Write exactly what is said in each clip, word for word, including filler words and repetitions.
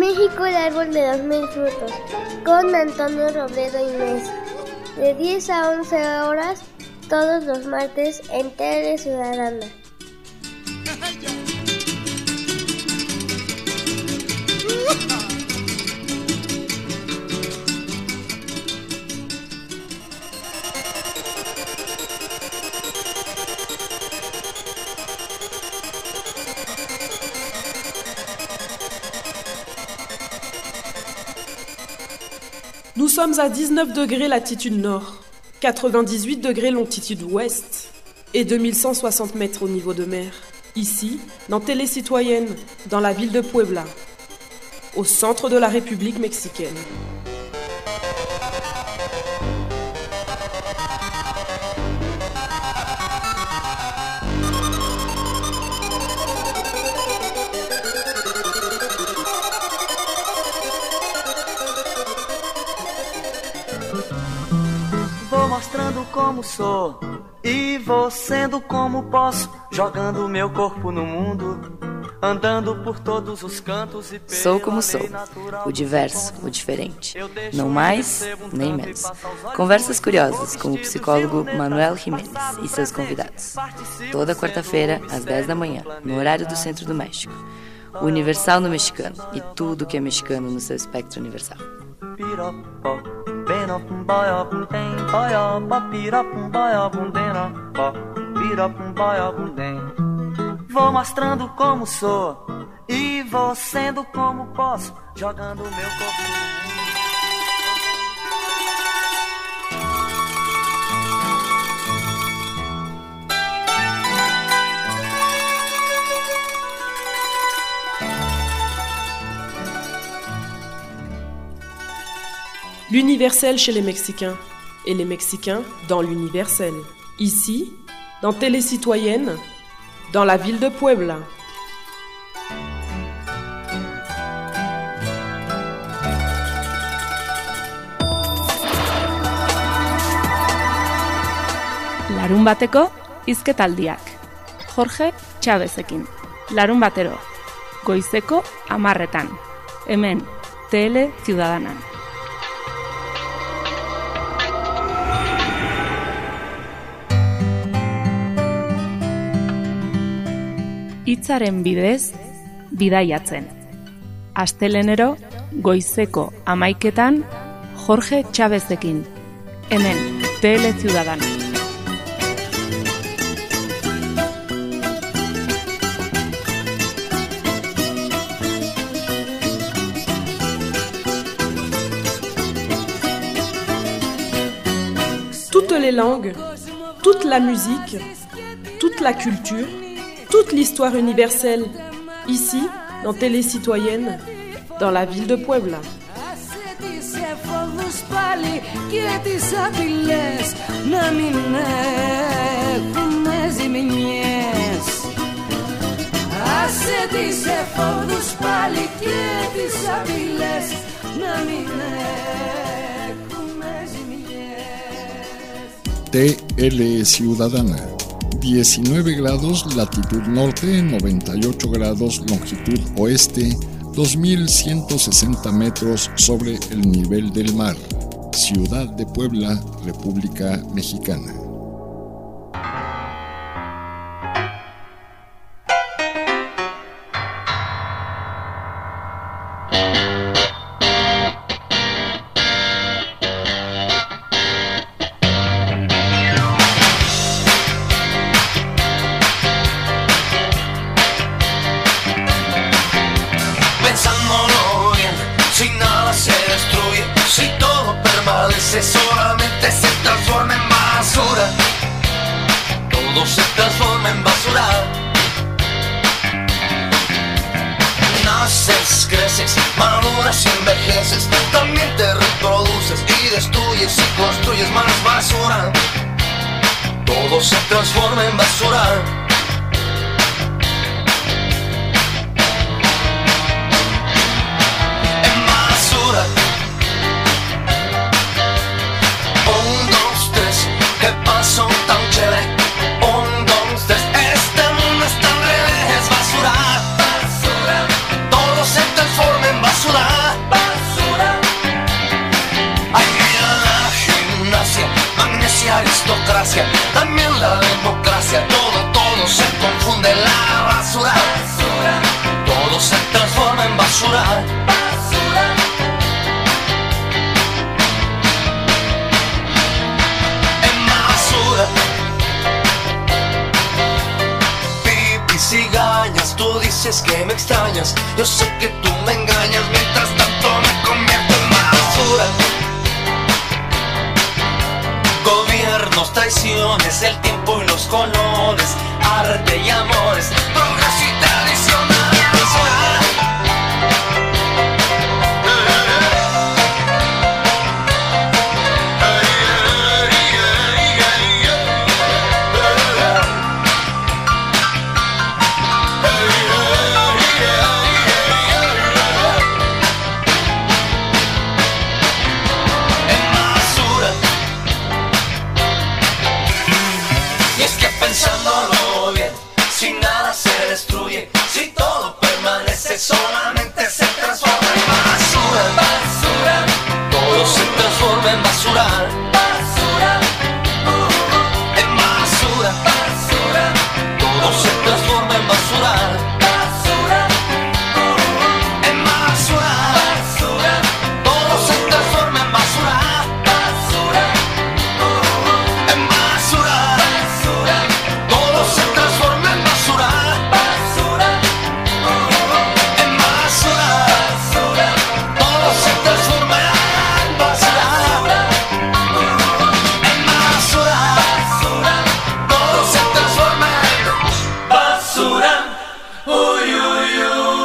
México, el árbol de los mil frutos, con Antonio Robledo Inés, de diez a once horas, todos los martes en Tele Ciudadana. Nous sommes à dix-neuf degrés latitude nord, quatre-vingt-dix-huit degrés longitude ouest et deux mille cent soixante mètres au niveau de mer. Ici, dans Télé Citoyenne, dans la ville de Puebla, au centre de la République mexicaine. Vou mostrando como sou e vou sendo como posso, jogando meu corpo no mundo, andando por todos os cantos e Sou como sou, o diverso, o diferente, não mais nem menos. Conversas curiosas com o psicólogo Manuel Jiménez e seus convidados. Toda quarta-feira, às dez da manhã, no horário do Centro do México. O Universal no mexicano e tudo que é mexicano no seu espectro universal. Vou mostrando como sou e vou sendo como posso, jogando meu corpo no mundo. L'universel chez les Mexicains et les Mexicains dans l'universel. Ici, dans Télé Citoyenne, dans la ville de Puebla. Larun bateko hizketaldiak. Jorge Chavezekin. Larun batero. Goizeko hamarretan. Hemen, Tele Ciudadanan. Hitzaren bidez, bidaiatzen. Astelenero, goizeko hamaiketan, Jorge Chavezekin. Hemen, Tele Ciudadana. Toutes les langues, toute la musique, toute la culture, toute l'histoire universelle, ici, dans Télé Citoyenne, dans la ville de Puebla. T L Ciudadana. diecinueve grados latitud norte, noventa y ocho grados longitud oeste, dos mil ciento sesenta metros sobre el nivel del mar. Ciudad de Puebla, República Mexicana. Solamente se transforma en basura. Todo se transforma en basura. Naces, creces, maduras y envejeces. También te reproduces y destruyes y construyes más basura. Todo se transforma en basura. En basura. ¿Qué pasó tan chévere? Un, dos, tres. Este mundo está al revés, basura. Basura. Todo se transforma en basura. gracia, también la democracia. Todo, todo se confunde en la basura. Basura. Todo se transforma en basura. Basura. En basura. Pipi, cigañas, tú dices que me extrañas. Yo sé que tú me engañas, mientras tanto me convierto en basura. Gobiernos, traiciones, el tiempo y los colores, arte y amores, drogas y tradiciones. Pensándolo bien, si nada se destruye, si todo permanece, solamente se transforma en basura. Basura. Todo se transforma en basura. Basura. Uh, en basura. Basura. Todo se transforma en basura. Basura. Uh, en basura. Basura. Todo se transforma en basura. Basura. Uh, en basura. Todo se transforma en basura. Basura. Uh, en basura. Basura. Todo se transforma en basura. Uh, en basura. Basura. Todo se transforma en basura. Uy, uy, uy.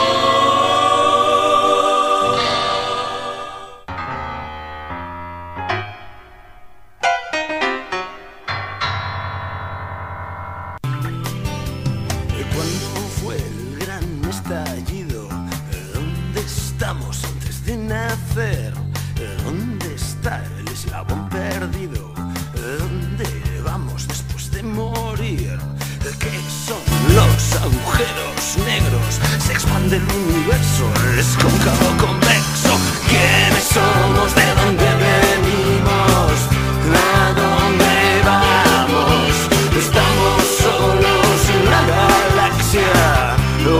¿Cuándo fue el gran estallido? ¿Dónde estamos antes de nacer? ¿Dónde está el eslabón perdido? ¿Dónde vamos después de morir? ¿Qué son los agujeros negros? ¿Se expande el universo? ¿Es cóncavo o convexo? ¿Quiénes somos? ¿De dónde venimos? ¿A dónde vamos? ¿Estamos solos en la galaxia o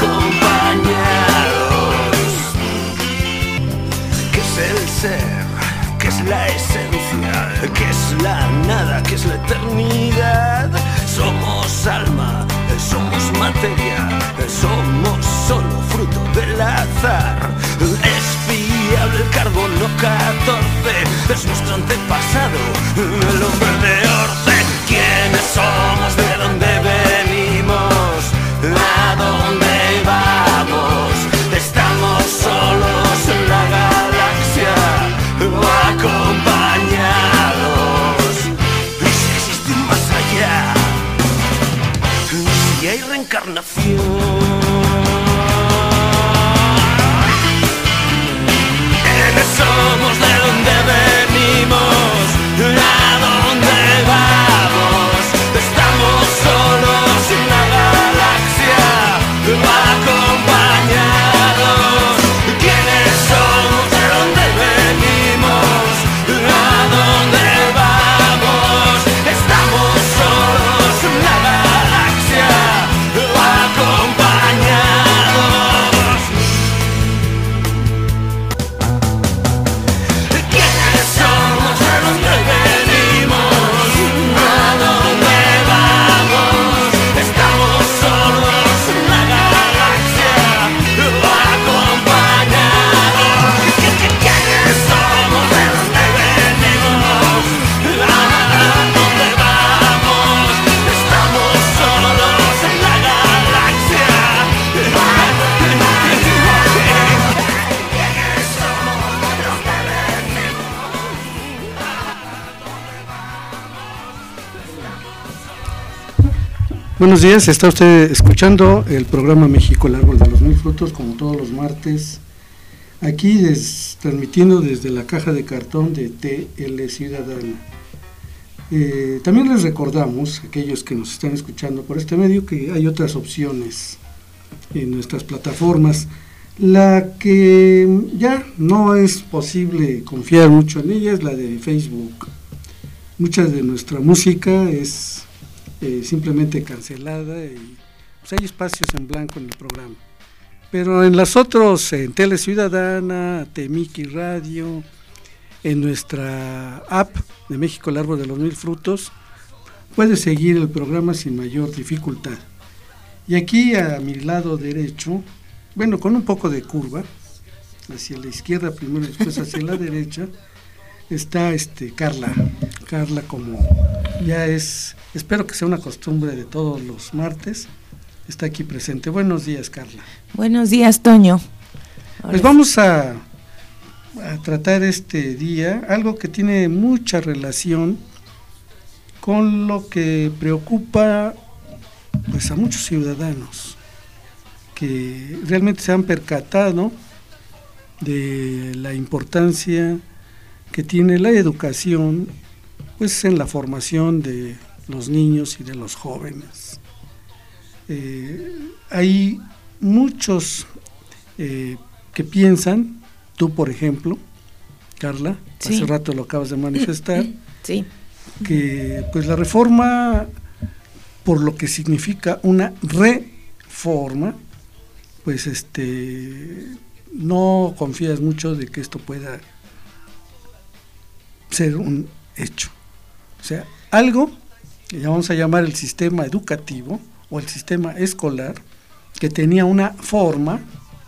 acompañados? ¿Qué es el ser? ¿Qué es la esencia? ¿Qué es la nada? ¿Qué es la eternidad? Somos alma, somos materia, somos solo fruto del azar. Es fiable el carbono catorce, es nuestro antepasado, el hombre de Orce. ¿Quiénes somos? ¿De dónde venimos? ¿A dónde vamos? ¿Estamos solos en la galaxia o acompañados? ¿Y si existe un más allá? ¿Si hay reencarnación? ¿Quiénes somos? ¿De dónde venimos? ¿A dónde vamos? ¿Estamos solos en la galaxia o acompañados? ¿Quiénes somos? ¿De dónde venimos? ¿A dónde vamos? ¿Estamos solos en la galaxia o acompañados? ¿Quiénes somos? ¿De dónde venimos? ¿A dónde vamos? ¿Estamos solos en la galaxia o acompañados? ¿Quiénes somos? ¿De dónde venimos? ¿A dónde vamos? ¿Estamos solos en la galaxia? ¿Quiénes somos? ¿De dónde Buenos días, está usted escuchando el programa México, el árbol de los mil frutos, como todos los martes, aquí des, transmitiendo desde la caja de cartón de T L Ciudadana. Eh, también les recordamos, aquellos que nos están escuchando por este medio, que hay otras opciones en nuestras plataformas. La que ya no es posible confiar mucho en ella es la de Facebook. mucha de nuestra música es eh, simplemente cancelada y pues, hay espacios en blanco en el programa. Pero en las otras, en Tele Ciudadana, Temiki Radio, en nuestra app de México el Árbol de los Mil Frutos, puedes seguir el programa sin mayor dificultad. Y aquí a mi lado derecho, bueno, con un poco de curva, hacia la izquierda primero y después hacia la derecha, está este Carla. Carla, como ya es, espero que sea una costumbre de todos los martes, está aquí presente. Buenos días, Carla. Buenos días, Toño. Ahora pues vamos a, a tratar este día algo que tiene mucha relación con lo que preocupa pues a muchos ciudadanos que realmente se han percatado de la importancia que tiene la educación pues en la formación de los niños y de los jóvenes. Eh, hay muchos eh, que piensan, tú por ejemplo, Carla, sí. Hace rato lo acabas de manifestar, sí. que pues la reforma, por lo que significa una reforma, pues este no confías mucho de que esto pueda ser un hecho. O sea, algo que vamos a llamar el sistema educativo o el sistema escolar, que tenía una forma,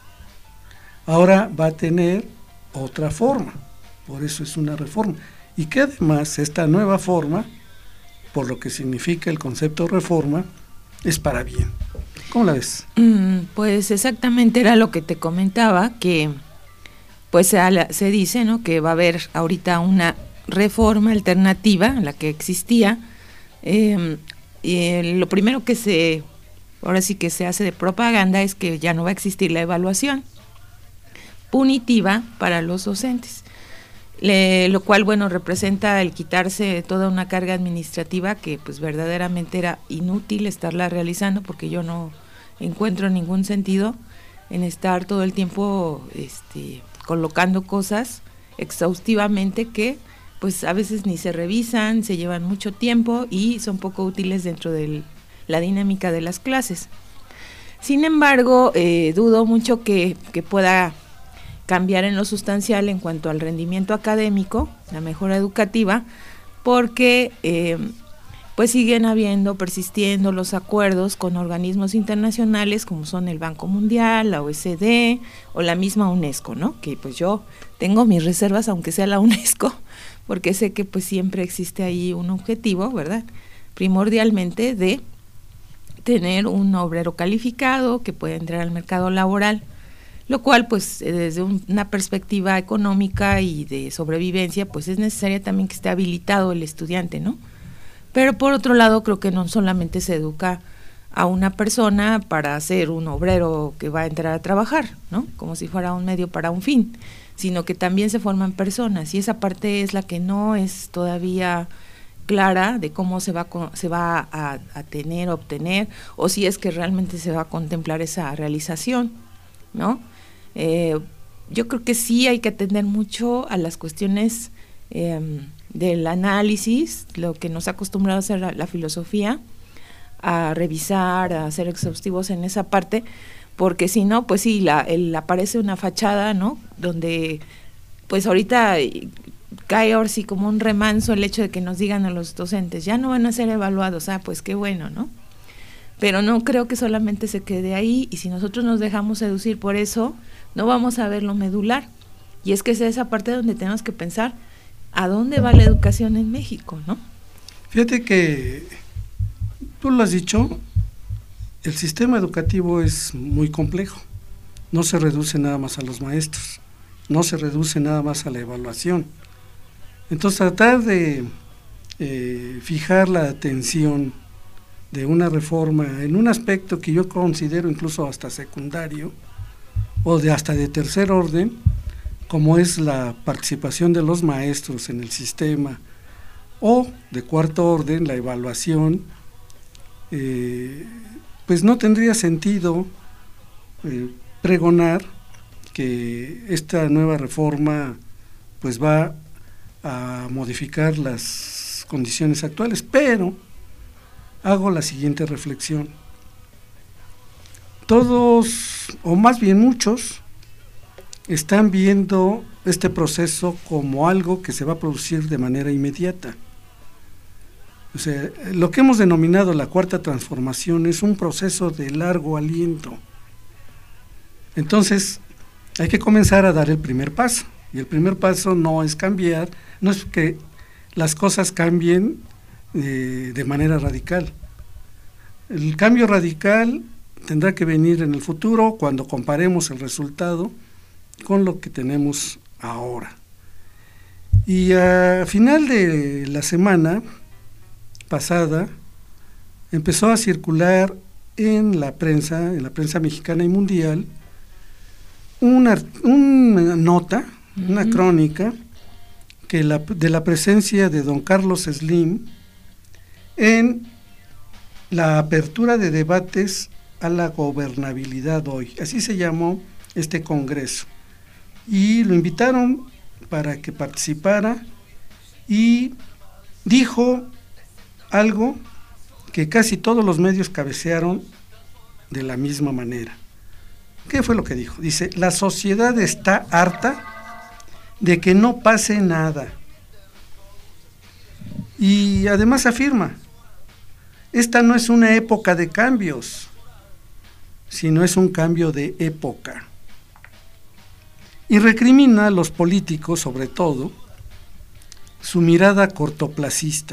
ahora va a tener otra forma, por eso es una reforma, y que además esta nueva forma, por lo que significa el concepto reforma, es para bien. ¿Cómo la ves? Mm, pues exactamente era lo que te comentaba, que pues se, se dice, ¿no?, que va a haber ahorita una reforma alternativa a la que existía. eh, y lo primero que se, ahora sí que se hace de propaganda es que ya no va a existir la evaluación punitiva para los docentes, Le, lo cual, bueno, representa el quitarse toda una carga administrativa que pues verdaderamente era inútil estarla realizando, porque yo no encuentro ningún sentido en estar todo el tiempo este, colocando cosas exhaustivamente que pues a veces ni se revisan, se llevan mucho tiempo y son poco útiles dentro de la dinámica de las clases. Sin embargo, eh, dudo mucho que, que pueda cambiar en lo sustancial en cuanto al rendimiento académico, la mejora educativa, porque eh, pues siguen habiendo, persistiendo los acuerdos con organismos internacionales como son el Banco Mundial, la O E C D o la misma UNESCO, ¿no? Que pues yo tengo mis reservas, aunque sea la UNESCO, porque sé que pues siempre existe ahí un objetivo, ¿verdad?, primordialmente de tener un obrero calificado que pueda entrar al mercado laboral, lo cual pues desde un, una perspectiva económica y de sobrevivencia pues es necesaria también que esté habilitado el estudiante, ¿no? Pero por otro lado creo que no solamente se educa a una persona para ser un obrero que va a entrar a trabajar, ¿no?, como si fuera un medio para un fin, sino que también se forman personas, y esa parte es la que no es todavía clara de cómo se va, se va a, a tener, obtener, o si es que realmente se va a contemplar esa realización, ¿no? Eh, yo creo que sí hay que atender mucho a las cuestiones eh, del análisis, lo que nos ha acostumbrado a hacer la, la filosofía, a revisar, a ser exhaustivos en esa parte, porque si no, pues sí, la, el, aparece una fachada, ¿no?, donde pues ahorita cae ahora sí como un remanso el hecho de que nos digan a los docentes, ya no van a ser evaluados, ah, pues qué bueno, ¿no? Pero no creo que solamente se quede ahí, y si nosotros nos dejamos seducir por eso, no vamos a ver lo medular, y es que es esa parte donde tenemos que pensar a dónde va la educación en México, ¿no? Fíjate que tú lo has dicho, el sistema educativo es muy complejo, no se reduce nada más a los maestros, no se reduce nada más a la evaluación. Entonces tratar de eh, fijar la atención de una reforma en un aspecto que yo considero incluso hasta secundario o de hasta de tercer orden, como es la participación de los maestros en el sistema, o de cuarto orden, la evaluación, eh, pues no tendría sentido eh, pregonar que esta nueva reforma pues va a modificar las condiciones actuales, pero hago la siguiente reflexión. Todos, o más bien muchos, están viendo este proceso como algo que se va a producir de manera inmediata. O sea, lo que hemos denominado la cuarta transformación es un proceso de largo aliento. Entonces, hay que comenzar a dar el primer paso. Y el primer paso no es cambiar, no es que las cosas cambien eh, de manera radical. El cambio radical tendrá que venir en el futuro cuando comparemos el resultado con lo que tenemos ahora. Y a final de la semana pasada empezó a circular en la prensa, en la prensa mexicana y mundial, una, una nota, uh-huh. una crónica que la, de la presencia de don Carlos Slim en la apertura de debates a la gobernabilidad hoy, así se llamó este congreso, y lo invitaron para que participara y dijo algo que casi todos los medios cabecearon de la misma manera. ¿Qué fue lo que dijo? Dice, la sociedad está harta de que no pase nada. Y además afirma, esta no es una época de cambios, sino es un cambio de época. Y recrimina a los políticos, sobre todo, su mirada cortoplacista.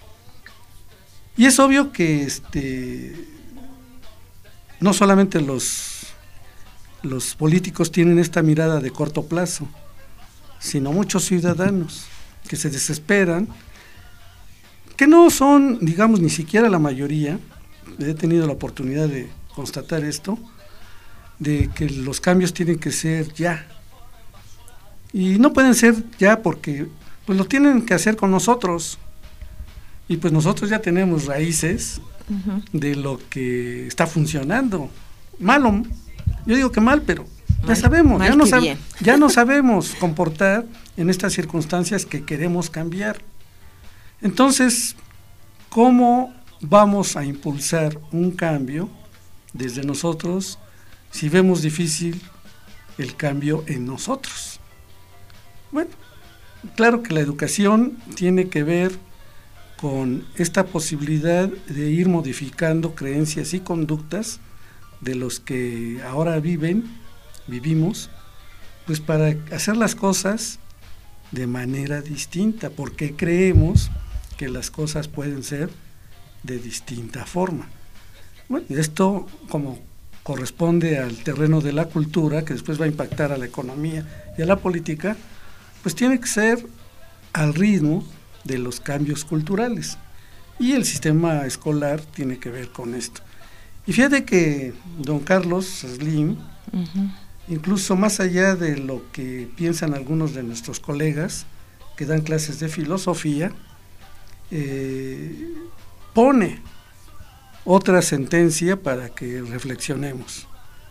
Y es obvio que este, no solamente los, los políticos tienen esta mirada de corto plazo, sino muchos ciudadanos que se desesperan, que no son, digamos, ni siquiera la mayoría. He tenido la oportunidad de constatar esto, de que los cambios tienen que ser ya. Y no pueden ser ya porque pues lo tienen que hacer con nosotros. Y pues nosotros ya tenemos raíces uh-huh. de lo que está funcionando. Malo, yo digo que mal, pero mal, ya sabemos, ya no, sab- ya no sabemos comportar en estas circunstancias que queremos cambiar. Entonces, ¿cómo vamos a impulsar un cambio desde nosotros si vemos difícil el cambio en nosotros? Bueno, claro que la educación tiene que ver con esta posibilidad de ir modificando creencias y conductas de los que ahora viven, vivimos, pues para hacer las cosas de manera distinta, porque creemos que las cosas pueden ser de distinta forma. Bueno, esto como corresponde al terreno de la cultura, que después va a impactar a la economía y a la política, pues tiene que ser al ritmo de los cambios culturales, y el sistema escolar tiene que ver con esto. Y fíjate que don Carlos Slim, uh-huh. incluso más allá de lo que piensan algunos de nuestros colegas que dan clases de filosofía, eh, pone otra sentencia para que reflexionemos.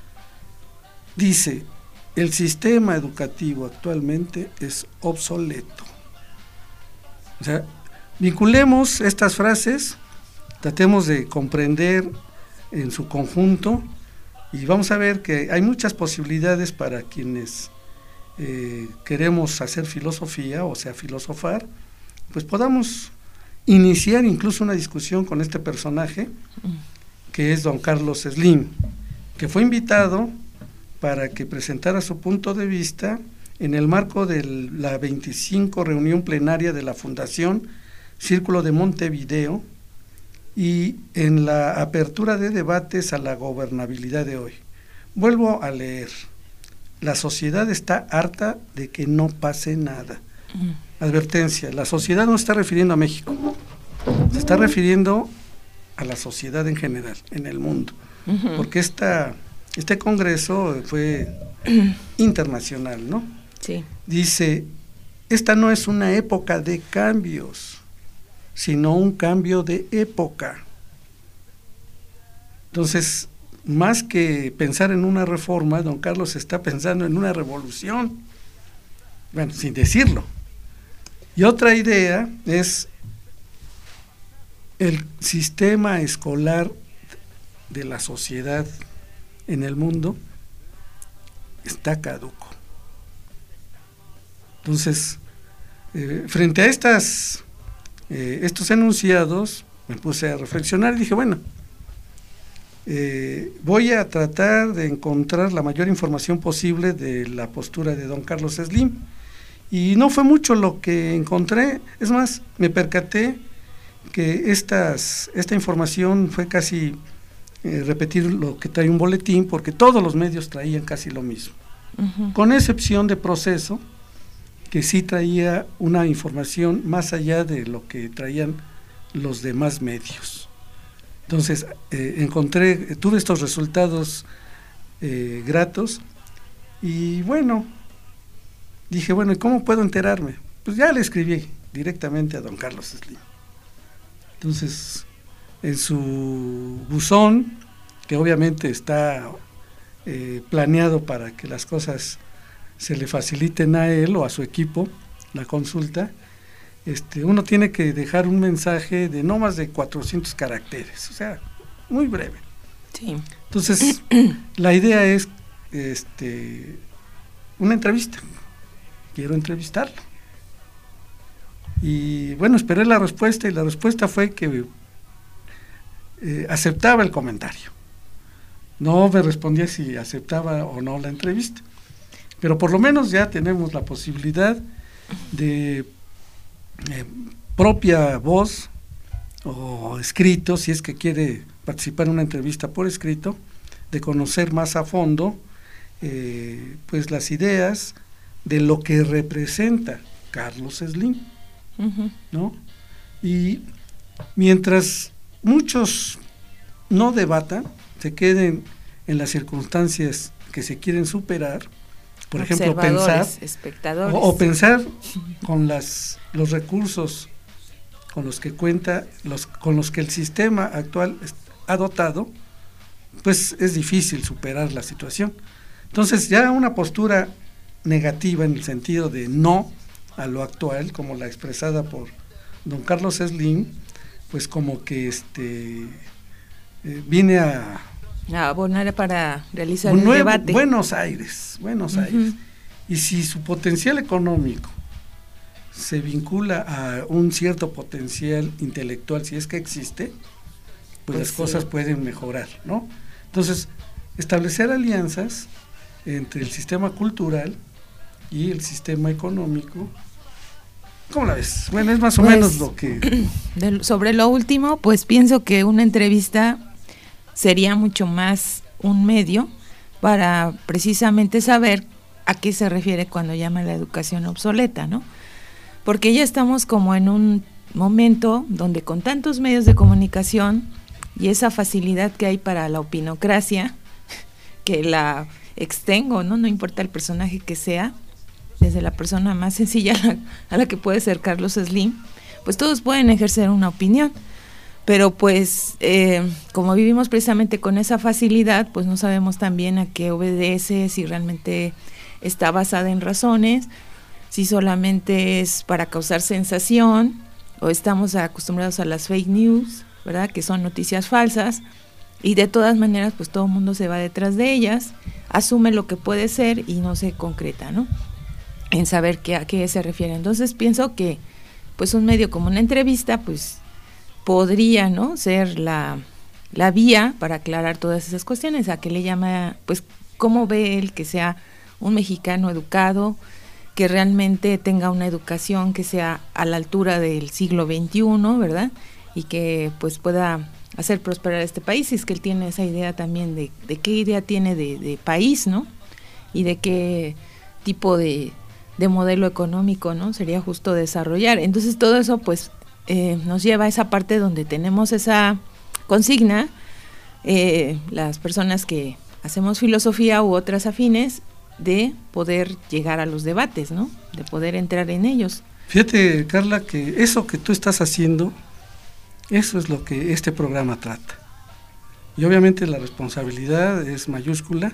Dice, el sistema educativo actualmente es obsoleto. O sea, vinculemos estas frases, tratemos de comprender en su conjunto y vamos a ver que hay muchas posibilidades para quienes eh, queremos hacer filosofía, o sea, filosofar, pues podamos iniciar incluso una discusión con este personaje que es don Carlos Slim, que fue invitado para que presentara su punto de vista en el marco de la veinticinco reunión plenaria de la Fundación Círculo de Montevideo y en la apertura de debates a la gobernabilidad de hoy. Vuelvo a leer. La sociedad está harta de que no pase nada. Mm. Advertencia, la sociedad no se está refiriendo a México, se está refiriendo a la sociedad en general, en el mundo, uh-huh. porque esta, este congreso fue internacional, ¿no? Sí. Dice, esta no es una época de cambios, sino un cambio de época. Entonces, más que pensar en una reforma, don Carlos está pensando en una revolución, bueno, sin decirlo. Y otra idea es el sistema escolar de la sociedad en el mundo está caduco. Entonces, eh, frente a estas eh, estos enunciados, me puse a reflexionar y dije, bueno, eh, voy a tratar de encontrar la mayor información posible de la postura de don Carlos Slim, y no fue mucho lo que encontré. Es más, me percaté que estas, esta información fue casi eh, repetir lo que trae un boletín, porque todos los medios traían casi lo mismo, uh-huh. con excepción de Proceso, que sí traía una información más allá de lo que traían los demás medios. Entonces, eh, encontré, tuve estos resultados eh, gratos, y bueno, dije, bueno, ¿y cómo puedo enterarme? Pues ya le escribí directamente a don Carlos Slim. Entonces, en su buzón, que obviamente está eh, planeado para que las cosas se le faciliten a él o a su equipo, la consulta, este, uno tiene que dejar un mensaje de no más de cuatrocientos caracteres, o sea, muy breve. Sí. Entonces, la idea es este, una entrevista. Quiero entrevistarlo. Y bueno, esperé la respuesta, y la respuesta fue que eh, aceptaba el comentario. No me respondía si aceptaba o no la entrevista, pero por lo menos ya tenemos la posibilidad de eh, propia voz o escrito, si es que quiere participar en una entrevista por escrito, de conocer más a fondo eh, pues las ideas de lo que representa Carlos Slim, uh-huh. ¿no? Y mientras muchos no debatan, se queden en las circunstancias que se quieren superar, por ejemplo, pensar espectadores. O, o pensar con las los recursos con los que cuenta, los con los que el sistema actual ha dotado, pues es difícil superar la situación. Entonces, ya una postura negativa en el sentido de no a lo actual, como la expresada por don Carlos Slim, pues como que este eh, viene a a abonar para realizar un el nuevo, debate. Buenos Aires, Buenos uh-huh. Aires. Y si su potencial económico se vincula a un cierto potencial intelectual, si es que existe, pues, pues las sí. cosas pueden mejorar, ¿no? Entonces, establecer alianzas entre el sistema cultural y el sistema económico, ¿cómo la ves? Bueno, es más o pues, menos lo que... De, sobre lo último, pues pienso que una entrevista sería mucho más un medio para precisamente saber a qué se refiere cuando llama la educación obsoleta, ¿no? Porque ya estamos como en un momento donde con tantos medios de comunicación y esa facilidad que hay para la opinocracia, que la extengo, ¿no? No importa el personaje que sea, desde la persona más sencilla a la, a la que puede ser Carlos Slim, pues todos pueden ejercer una opinión, pero pues eh, como vivimos precisamente con esa facilidad, pues no sabemos también a qué obedece, si realmente está basada en razones, si solamente es para causar sensación, o estamos acostumbrados a las fake news, ¿verdad? Que son noticias falsas, y de todas maneras pues todo el mundo se va detrás de ellas, asume lo que puede ser y no se concreta, ¿no? En saber qué, a qué se refiere. Entonces pienso que pues un medio como una entrevista pues podría, ¿no?, ser la, la vía para aclarar todas esas cuestiones. A qué le llama, pues cómo ve él que sea un mexicano educado, que realmente tenga una educación que sea a la altura del siglo veintiuno, ¿verdad? Y que pues pueda hacer prosperar este país. Y es que él tiene esa idea también de, de qué idea tiene de, de país, ¿no? Y de qué tipo de, de modelo económico, ¿no?, sería justo desarrollar. Entonces todo eso pues eh, nos lleva a esa parte donde tenemos esa consigna, eh, las personas que hacemos filosofía u otras afines, de poder llegar a los debates, ¿no?, de poder entrar en ellos. Fíjate, Carla, que eso que tú estás haciendo, eso es lo que este programa trata. Y obviamente la responsabilidad es mayúscula,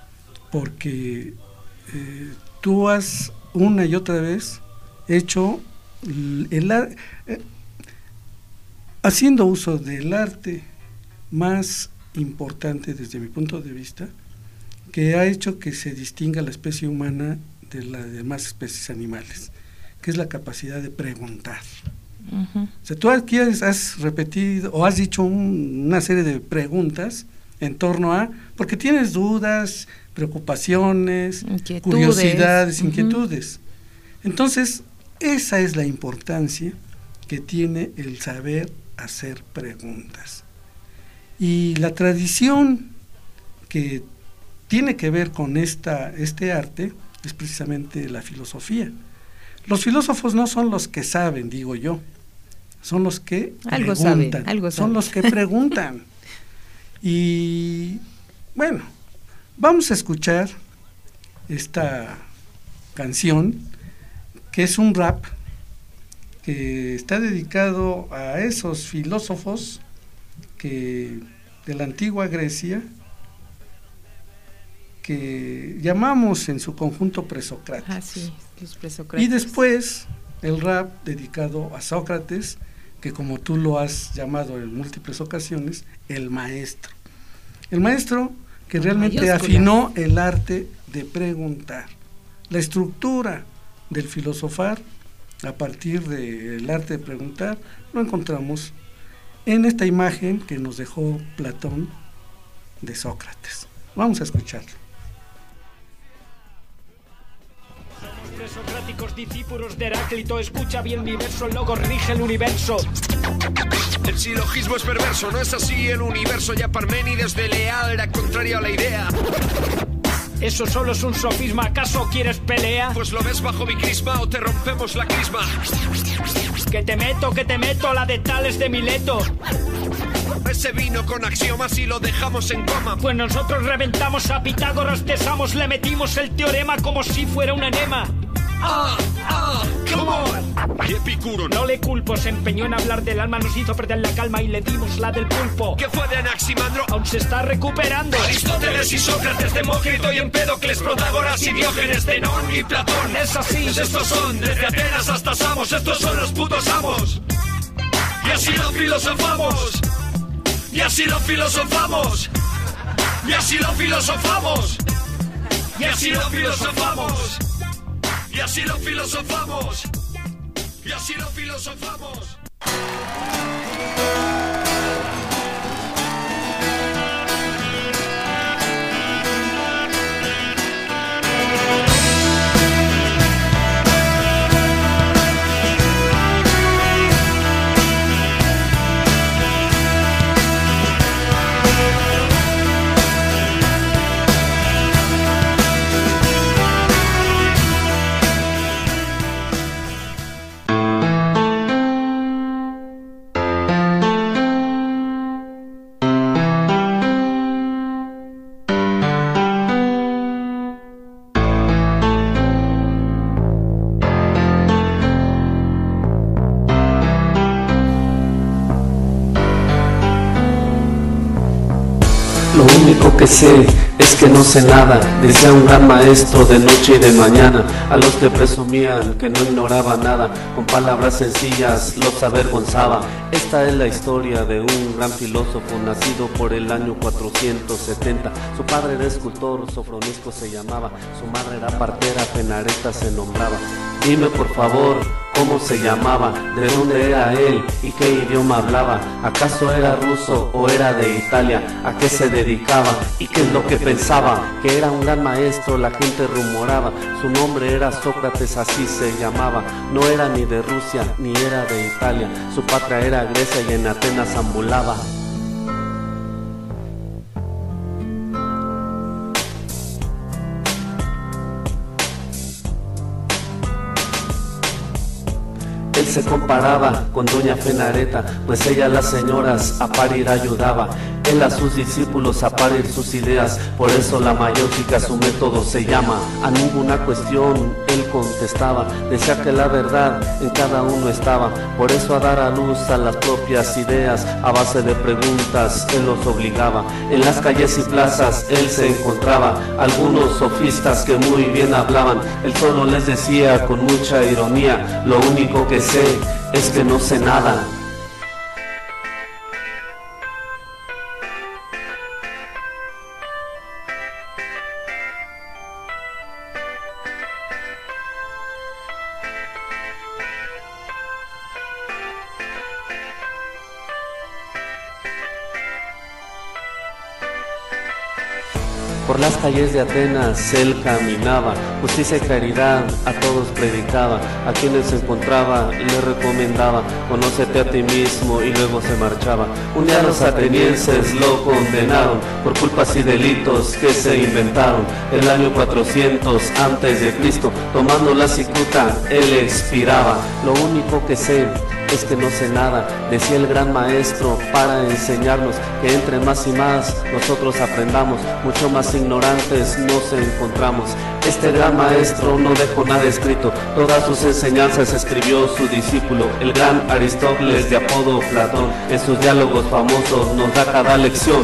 porque eh, tú has una y otra vez hecho el, el eh, haciendo uso del arte más importante desde mi punto de vista, que ha hecho que se distinga la especie humana de las demás especies animales, que es la capacidad de preguntar. Uh-huh. O sea, tú aquí has, has repetido o has dicho un, una serie de preguntas en torno a, porque tienes dudas, preocupaciones, inquietudes. curiosidades, uh-huh. inquietudes. Entonces, esa es la importancia que tiene el saber hacer preguntas. Y la tradición que tiene que ver con esta, este arte es precisamente la filosofía. Los filósofos no son los que saben, digo yo, son los que algo preguntan, saben, algo son los que preguntan. Y bueno, vamos a escuchar esta canción, que es un rap, que está dedicado a esos filósofos que de la antigua Grecia, que llamamos en su conjunto presocráticos. Ah, sí, los presocráticos. Y después el rap dedicado a Sócrates, que como tú lo has llamado en múltiples ocasiones, el maestro. El maestro que realmente mayúsculas. afinó el arte de preguntar. La estructura del filosofar, a partir del arte de preguntar, lo encontramos en esta imagen que nos dejó Platón de Sócrates. Vamos a escucharlo. Presocráticos discípulos de Heráclito, escucha bien mi verso, el logos rige el universo. El silogismo es perverso, no es así el universo, ya Parménides de Leal era contrario a la idea. Eso solo es un sofisma, ¿acaso quieres pelea? Pues lo ves bajo mi crisma o te rompemos la crisma. Que te meto, que te meto, la de Tales de Mileto. Ese vino con axiomas y lo dejamos en coma. Pues nosotros reventamos a Pitágoras, tesamos, le metimos el teorema como si fuera un enema. Ah, ah, come on. Y Epicuro no le culpo, se empeñó en hablar del alma, nos hizo perder la calma y le dimos la del pulpo. ¿Qué fue de Anaximandro? Aún se está recuperando. Aristóteles y Sócrates, Demócrito y Empédocles, Protágoras y Diógenes, Zenón y Platón. Es así, estos son, desde Atenas hasta Samos, estos son los putos amos. Y así lo filosofamos. Y así lo filosofamos. Y así lo filosofamos. Y así lo filosofamos. Y así lo filosofamos. Y así lo filosofamos. Lo único que sé es que no sé nada, decía un gran maestro de noche y de mañana. A los que presumían que no ignoraba nada, con palabras sencillas los avergonzaba. Esta es la historia de un gran filósofo nacido por el año cuatrocientos setenta. Su padre era escultor, Sofronisco se llamaba, su madre era partera, Fenareta se nombraba. Dime por favor, ¿cómo se llamaba? ¿De dónde era él? ¿Y qué idioma hablaba? ¿Acaso era ruso o era de Italia? ¿A qué se dedicaba? ¿Y qué es lo que pensaba? Que era un gran maestro, la gente rumoraba. Su nombre era Sócrates, así se llamaba. No era ni de Rusia, ni era de Italia. Su patria era Grecia y en Atenas ambulaba. Él se comparaba con doña Fenareta, pues ella a las señoras a parir ayudaba. Él a sus discípulos a parir sus ideas, por eso la mayótica su método se llama. A ninguna cuestión él contestaba, decía que la verdad en cada uno estaba. Por eso a dar a luz a las propias ideas, a base de preguntas él los obligaba. En las calles y plazas él se encontraba algunos sofistas que muy bien hablaban. Él solo les decía con mucha ironía, lo único que sé es que no sé nada. Por las calles de Atenas él caminaba, justicia y caridad a todos predicaba, a quienes encontraba le recomendaba, conócete a ti mismo, y luego se marchaba. Un día los atenienses lo condenaron por culpas y delitos que se inventaron. El año cuatrocientos antes de Cristo, tomando la cicuta, él expiraba. Lo único que sé es que no sé nada, decía el gran maestro, para enseñarnos que entre más y más nosotros aprendamos, mucho más ignorantes nos encontramos. Este gran maestro no dejó nada escrito, todas sus enseñanzas escribió su discípulo, el gran Aristóteles de apodo Platón. En sus diálogos famosos nos da cada lección.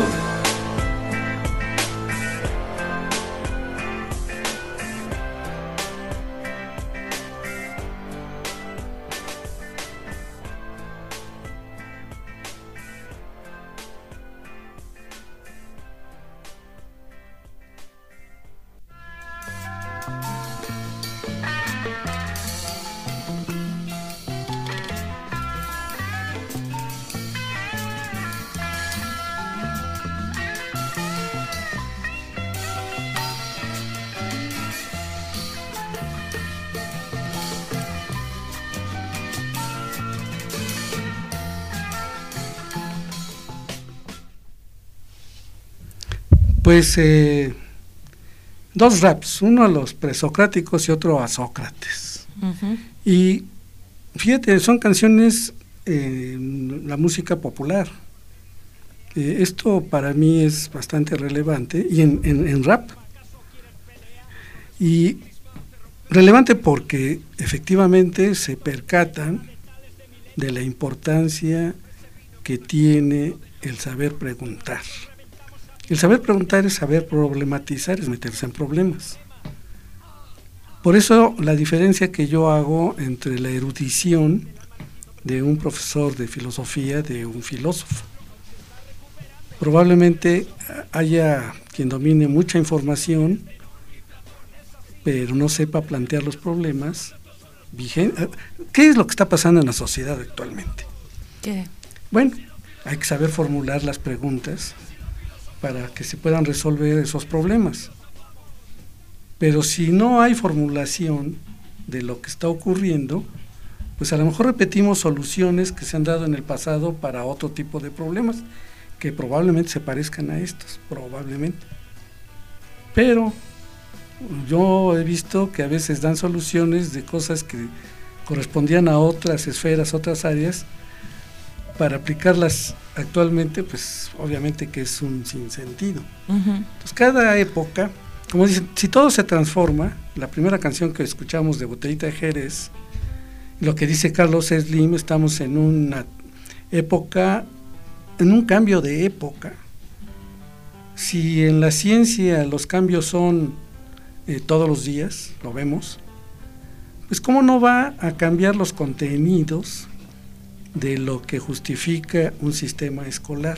Pues eh, dos raps, uno a los presocráticos y otro a Sócrates. Uh-huh. Y fíjate, son canciones, eh, la música popular. Eh, esto para mí es bastante relevante, y en, en, en rap. Y relevante porque efectivamente se percatan de la importancia que tiene el saber preguntar. El saber preguntar es saber problematizar, es meterse en problemas. Por eso la diferencia que yo hago entre la erudición de un profesor de filosofía de un filósofo. Probablemente haya quien domine mucha información, pero no sepa plantear los problemas. ¿Qué es lo que está pasando en la sociedad actualmente? ¿Qué? Bueno, hay que saber formular las preguntas para que se puedan resolver esos problemas. Pero si no hay formulación de lo que está ocurriendo, pues a lo mejor repetimos soluciones que se han dado en el pasado para otro tipo de problemas, que probablemente se parezcan a estos, probablemente. Pero yo he visto que a veces dan soluciones de cosas que correspondían a otras esferas, otras áreas, para aplicarlas actualmente, pues obviamente que es un sinsentido. Uh-huh. Entonces cada época, como dicen, si todo se transforma, la primera canción que escuchamos de Botellita de Jerez, lo que dice Carlos Slim, estamos en una época, en un cambio de época. Si en la ciencia los cambios son eh, todos los días, lo vemos, pues cómo no va a cambiar los contenidos de lo que justifica un sistema escolar.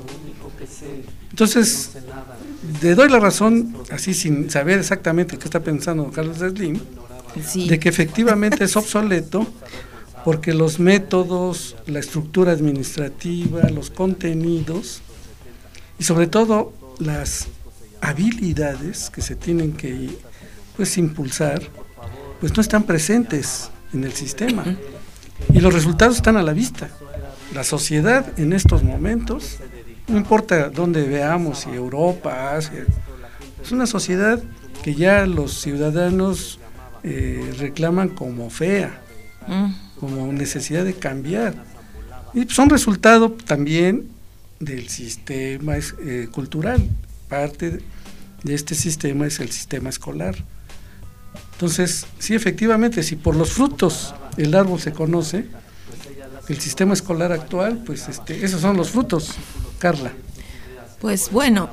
Entonces, le doy la razón, así sin saber exactamente qué está pensando Carlos Slim, sí, de que efectivamente es obsoleto, porque los métodos, la estructura administrativa, los contenidos, y sobre todo las habilidades que se tienen que pues impulsar, pues no están presentes en el sistema. Y los resultados están a la vista. La sociedad en estos momentos, no importa dónde veamos, si Europa, Asia, es una sociedad que ya los ciudadanos eh, reclaman como fea, mm. como necesidad de cambiar. Y son resultado también del sistema eh, cultural. Parte de este sistema es el sistema escolar. Entonces, sí, efectivamente, si por los frutos el árbol se conoce, el sistema escolar actual, pues este, esos son los frutos, Carla. Pues bueno,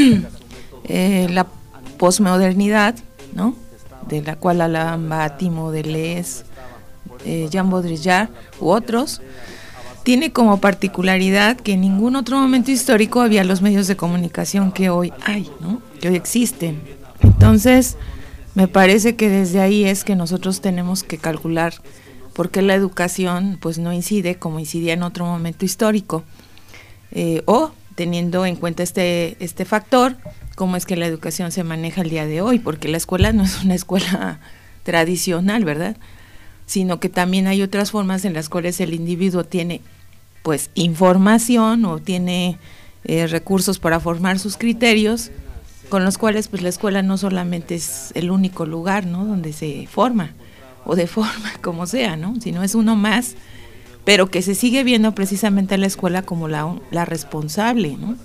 eh, la posmodernidad, ¿no?, de la cual habla Timo Deleuze, eh, Jean Baudrillard u otros, tiene como particularidad que en ningún otro momento histórico había los medios de comunicación que hoy hay, ¿no?, que hoy existen. Entonces, me parece que desde ahí es que nosotros tenemos que calcular por qué la educación pues no incide como incidía en otro momento histórico, eh, o teniendo en cuenta este, este factor, cómo es que la educación se maneja el día de hoy, porque la escuela no es una escuela tradicional, ¿verdad? Sino que también hay otras formas en las cuales el individuo tiene pues información o tiene eh, recursos para formar sus criterios, con los cuales pues la escuela no solamente es el único lugar, ¿no?, donde se forma, o de forma como sea, ¿no?, sino es uno más, pero que se sigue viendo precisamente a la escuela como la, la responsable, ¿no?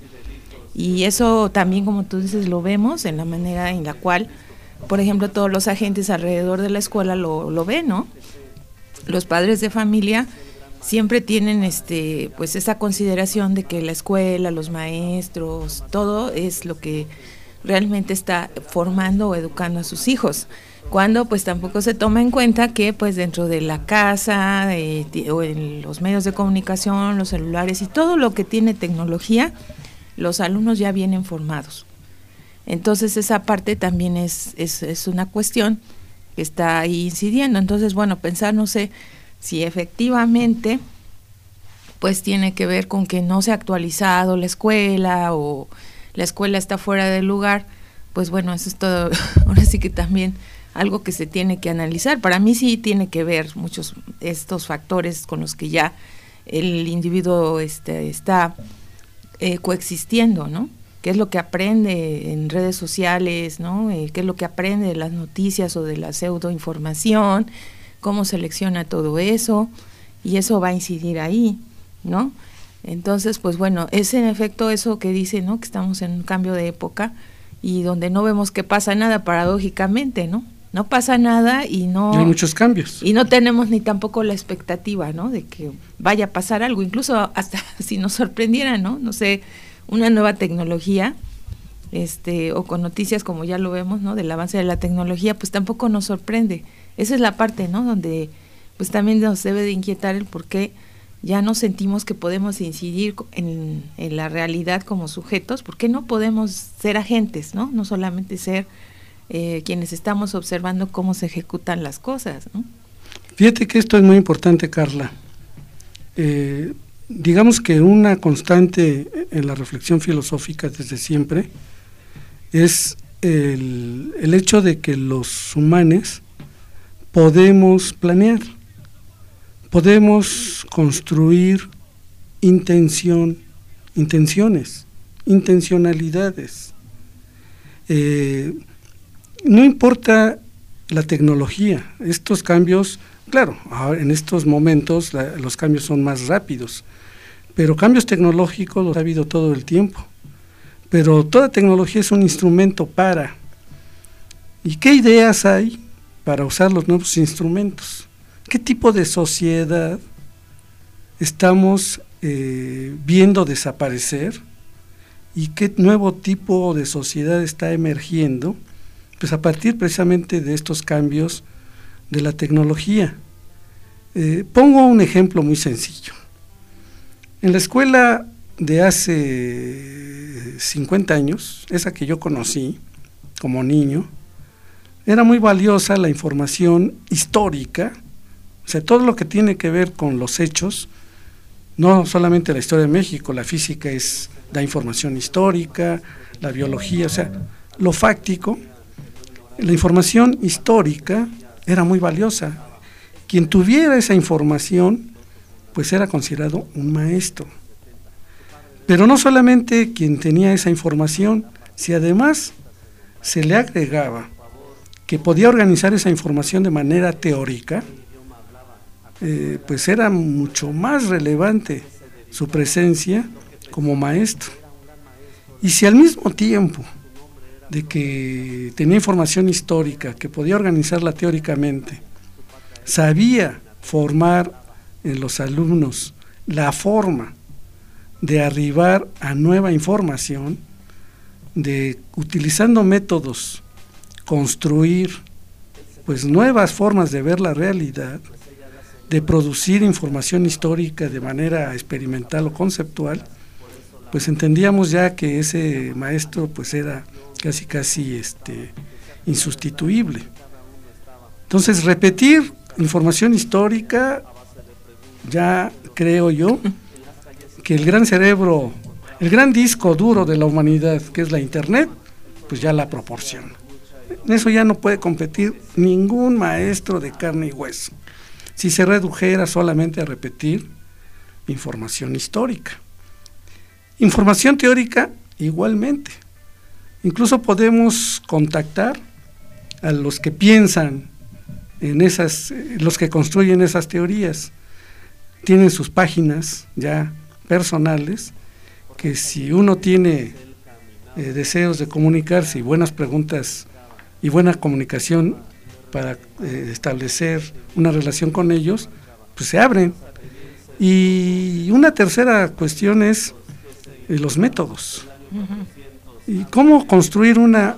Y eso también, como tú dices, lo vemos en la manera en la cual, por ejemplo, todos los agentes alrededor de la escuela lo, lo ven, ¿no? Los padres de familia siempre tienen este pues esa consideración de que la escuela, los maestros, todo es lo que realmente está formando o educando a sus hijos, cuando pues tampoco se toma en cuenta que pues dentro de la casa eh, o en los medios de comunicación, los celulares y todo lo que tiene tecnología, los alumnos ya vienen formados. Entonces esa parte también es, es, es una cuestión que está ahí incidiendo. Entonces, bueno, pensar, no sé, si efectivamente pues tiene que ver con que no se ha actualizado la escuela o la escuela está fuera del lugar, pues bueno, eso es todo, ahora sí que también algo que se tiene que analizar. Para mí sí tiene que ver muchos estos factores con los que ya el individuo este, está eh, coexistiendo, ¿no? ¿Qué es lo que aprende en redes sociales, ¿no? Eh, ¿Qué es lo que aprende de las noticias o de la pseudoinformación? ¿Cómo selecciona todo eso? Y eso va a incidir ahí, ¿no? Entonces, pues bueno, es en efecto eso que dice, ¿no?, que estamos en un cambio de época y donde no vemos que pasa nada, paradójicamente, ¿no? No pasa nada y no... Hay muchos cambios. Y no tenemos ni tampoco la expectativa, ¿no?, de que vaya a pasar algo, incluso hasta si nos sorprendiera, ¿no? No sé, una nueva tecnología, este, o con noticias como ya lo vemos, ¿no?, del avance de la tecnología, pues tampoco nos sorprende. Esa es la parte, ¿no?, donde pues también nos debe de inquietar el por qué ya no sentimos que podemos incidir en, en la realidad como sujetos, ¿por qué no podemos ser agentes, ¿no? No solamente ser eh, quienes estamos observando cómo se ejecutan las cosas, ¿no? Fíjate que esto es muy importante, Carla. Eh, digamos que una constante en la reflexión filosófica desde siempre es el, el hecho de que los humanos podemos planear, podemos construir intención, intenciones, intencionalidades. Eh, no importa la tecnología, estos cambios, claro, ahora en estos momentos la, los cambios son más rápidos, pero cambios tecnológicos los ha habido todo el tiempo. Pero toda tecnología es un instrumento para. ¿Y qué ideas hay para usar los nuevos instrumentos? ¿Qué tipo de sociedad estamos eh, viendo desaparecer y qué nuevo tipo de sociedad está emergiendo? Pues a partir precisamente de estos cambios de la tecnología. Eh, pongo un ejemplo muy sencillo. En la escuela de hace cincuenta años, esa que yo conocí como niño, era muy valiosa la información histórica. O sea, todo lo que tiene que ver con los hechos, no solamente la historia de México, la física es da información histórica, la biología, o sea, lo fáctico, la información histórica era muy valiosa. Quien tuviera esa información, pues era considerado un maestro. Pero no solamente quien tenía esa información, si además se le agregaba que podía organizar esa información de manera teórica, Eh, pues era mucho más relevante su presencia como maestro. Y si al mismo tiempo de que tenía información histórica, que podía organizarla teóricamente, sabía formar en los alumnos la forma de arribar a nueva información, de utilizando métodos construir pues nuevas formas de ver la realidad, de producir información histórica de manera experimental o conceptual, pues entendíamos ya que ese maestro pues era casi casi este insustituible. Entonces repetir información histórica, ya creo yo que el gran cerebro El gran disco duro de la humanidad, que es la Internet, pues ya la proporciona. En eso ya no puede competir ningún maestro de carne y hueso, si se redujera solamente a repetir información histórica. Información teórica igualmente. Incluso podemos contactar a los que piensan en esas, los que construyen esas teorías. Tienen sus páginas ya personales, que si uno tiene eh, deseos de comunicarse y buenas preguntas y buena comunicación para eh, establecer una relación con ellos, pues se abren. Y una tercera cuestión es eh, los métodos. Uh-huh. Y cómo construir una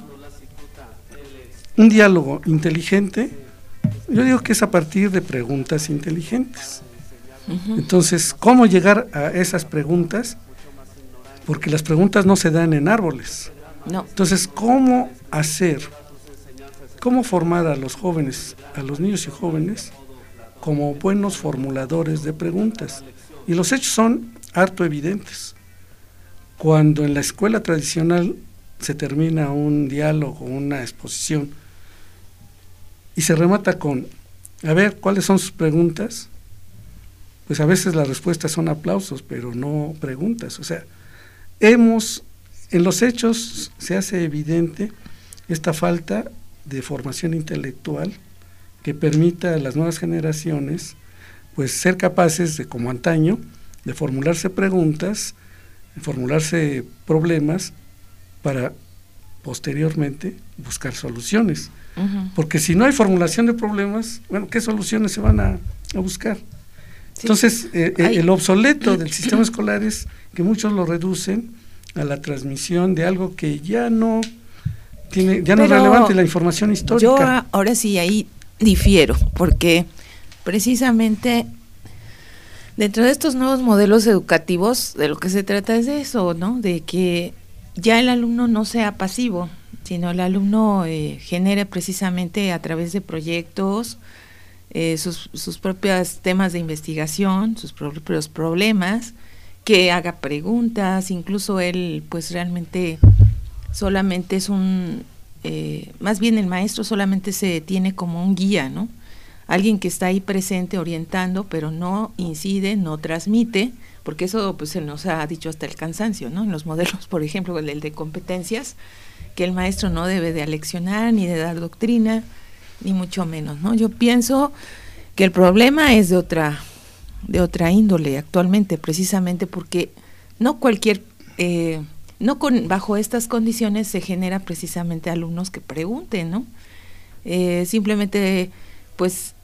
un diálogo inteligente. Yo digo que es a partir de preguntas inteligentes. Uh-huh. Entonces, ¿cómo llegar a esas preguntas? Porque las preguntas no se dan en árboles. No. Entonces, ¿cómo hacer, cómo formar a los jóvenes, a los niños y jóvenes, como buenos formuladores de preguntas? Y los hechos son harto evidentes. Cuando en la escuela tradicional se termina un diálogo, una exposición, y se remata con, a ver, ¿cuáles son sus preguntas? Pues a veces las respuestas son aplausos, pero no preguntas. O sea, hemos, en los hechos se hace evidente esta falta de formación intelectual que permita a las nuevas generaciones pues ser capaces de, como antaño, de formularse preguntas, de formularse problemas para posteriormente buscar soluciones. Uh-huh. Porque si no hay formulación de problemas, bueno, ¿qué soluciones se van a, a buscar? Sí. Entonces, eh, eh, el obsoleto del sistema escolar es que muchos lo reducen a la transmisión de algo que ya no tiene, ya no Pero es relevante, la información histórica. Yo ahora sí ahí difiero, porque precisamente dentro de estos nuevos modelos educativos, de lo que se trata es de eso, ¿no? De que ya el alumno no sea pasivo, sino el alumno eh, genere precisamente a través de proyectos eh, sus, sus propios temas de investigación, sus propios problemas, que haga preguntas, incluso él pues realmente solamente es un, eh, más bien el maestro solamente se tiene como un guía, ¿no? Alguien que está ahí presente orientando, pero no incide, no transmite, porque eso pues se nos ha dicho hasta el cansancio, ¿no? En los modelos, por ejemplo, el de competencias, que el maestro no debe de aleccionar, ni de dar doctrina, ni mucho menos, ¿no? Yo pienso que el problema es de otra de otra índole actualmente, precisamente porque no cualquier, eh, no con bajo estas condiciones se genera precisamente alumnos que pregunten, ¿no? Eh, simplemente, pues,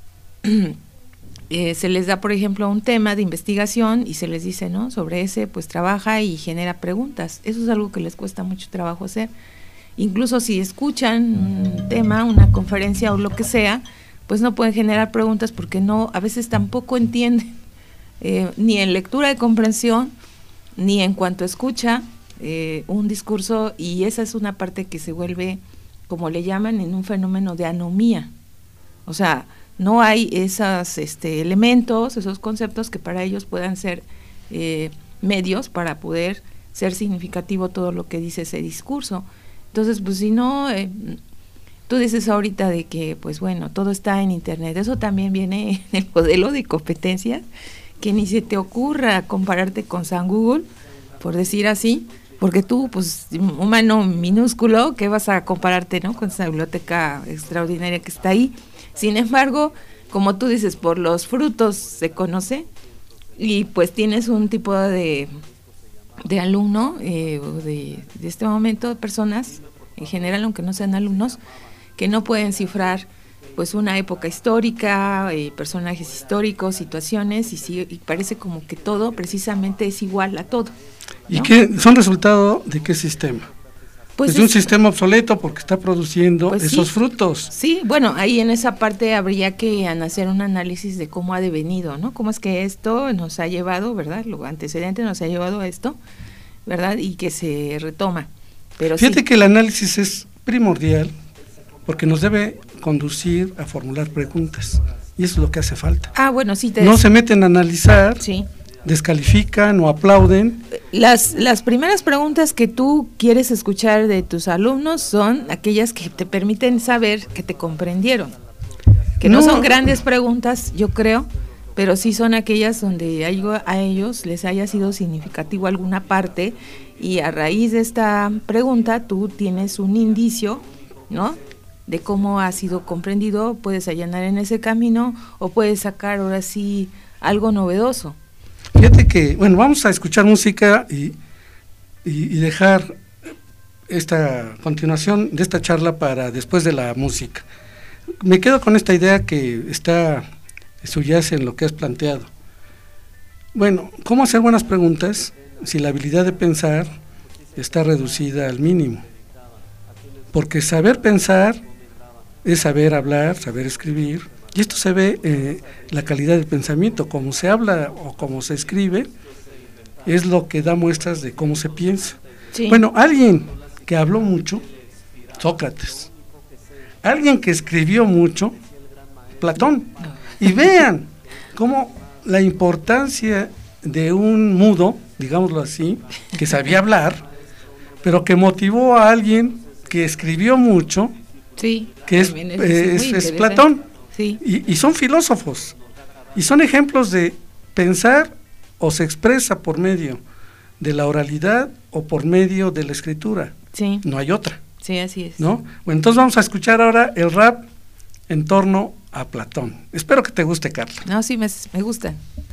eh, se les da, por ejemplo, un tema de investigación y se les dice, ¿no? Sobre ese, pues, trabaja y genera preguntas. Eso es algo que les cuesta mucho trabajo hacer. Incluso si escuchan un tema, una conferencia o lo que sea, pues no pueden generar preguntas porque no, a veces tampoco entienden. Eh, ni en lectura de comprensión, ni en cuanto escucha eh, un discurso, y esa es una parte que se vuelve, como le llaman, en un fenómeno de anomía. O sea, no hay esos este, elementos, esos conceptos que para ellos puedan ser eh, medios para poder ser significativo todo lo que dice ese discurso. Entonces, pues si no, eh, tú dices ahorita de que, pues bueno, todo está en Internet, eso también viene en el modelo de competencias, que ni se te ocurra compararte con San Google, por decir así, porque tú, pues, humano minúsculo, ¿qué vas a compararte, no? Con esa biblioteca extraordinaria que está ahí. Sin embargo, como tú dices, por los frutos se conoce, y pues tienes un tipo de, de alumno, eh, de, de este momento, de personas, en general, aunque no sean alumnos, que no pueden cifrar pues una época histórica, eh, personajes históricos, situaciones, y, sí, y parece como que todo precisamente es igual a todo, ¿no? ¿Y qué son resultado de qué sistema? Pues es, es un sistema obsoleto porque está produciendo pues esos sí, frutos. Sí, bueno, ahí en esa parte habría que hacer un análisis de cómo ha devenido, ¿no? Cómo es que esto nos ha llevado, ¿verdad? Lo antecedente nos ha llevado a esto, ¿verdad? Y que se retoma. Pero fíjate sí, que el análisis es primordial porque nos debe conducir a formular preguntas, y eso es lo que hace falta. Ah, bueno, sí. Te no se meten a analizar, sí, descalifican o aplauden, Las, las primeras preguntas que tú quieres escuchar de tus alumnos son aquellas que te permiten saber que te comprendieron. Que no, no son grandes preguntas, yo creo, pero sí son aquellas donde algo a ellos les haya sido significativo alguna parte, y a raíz de esta pregunta tú tienes un indicio, ¿no?, de cómo ha sido comprendido, puedes allanar en ese camino o puedes sacar ahora sí algo novedoso. Fíjate que, bueno, vamos a escuchar música y, y, y dejar esta continuación de esta charla para después de la música. Me quedo con esta idea que está, subyace en lo que has planteado. Bueno, ¿cómo hacer buenas preguntas si la habilidad de pensar está reducida al mínimo? Porque saber pensar es saber hablar, saber escribir, y esto se ve en eh, la calidad del pensamiento. Como se habla o como se escribe, es lo que da muestras de cómo se piensa. Sí. Bueno, alguien que habló mucho, Sócrates. Alguien que escribió mucho, Platón. Y vean cómo la importancia de un mudo, digámoslo así, que sabía hablar, pero que motivó a alguien que escribió mucho, sí, que es, es, es, es Platón. Sí. Y, y son filósofos, y son ejemplos de pensar o se expresa por medio de la oralidad o por medio de la escritura. Sí. No hay otra. Sí, así es. ¿No? Bueno, entonces vamos a escuchar ahora el rap en torno a Platón. Espero que te guste, Carla. No, sí, me, me gusta.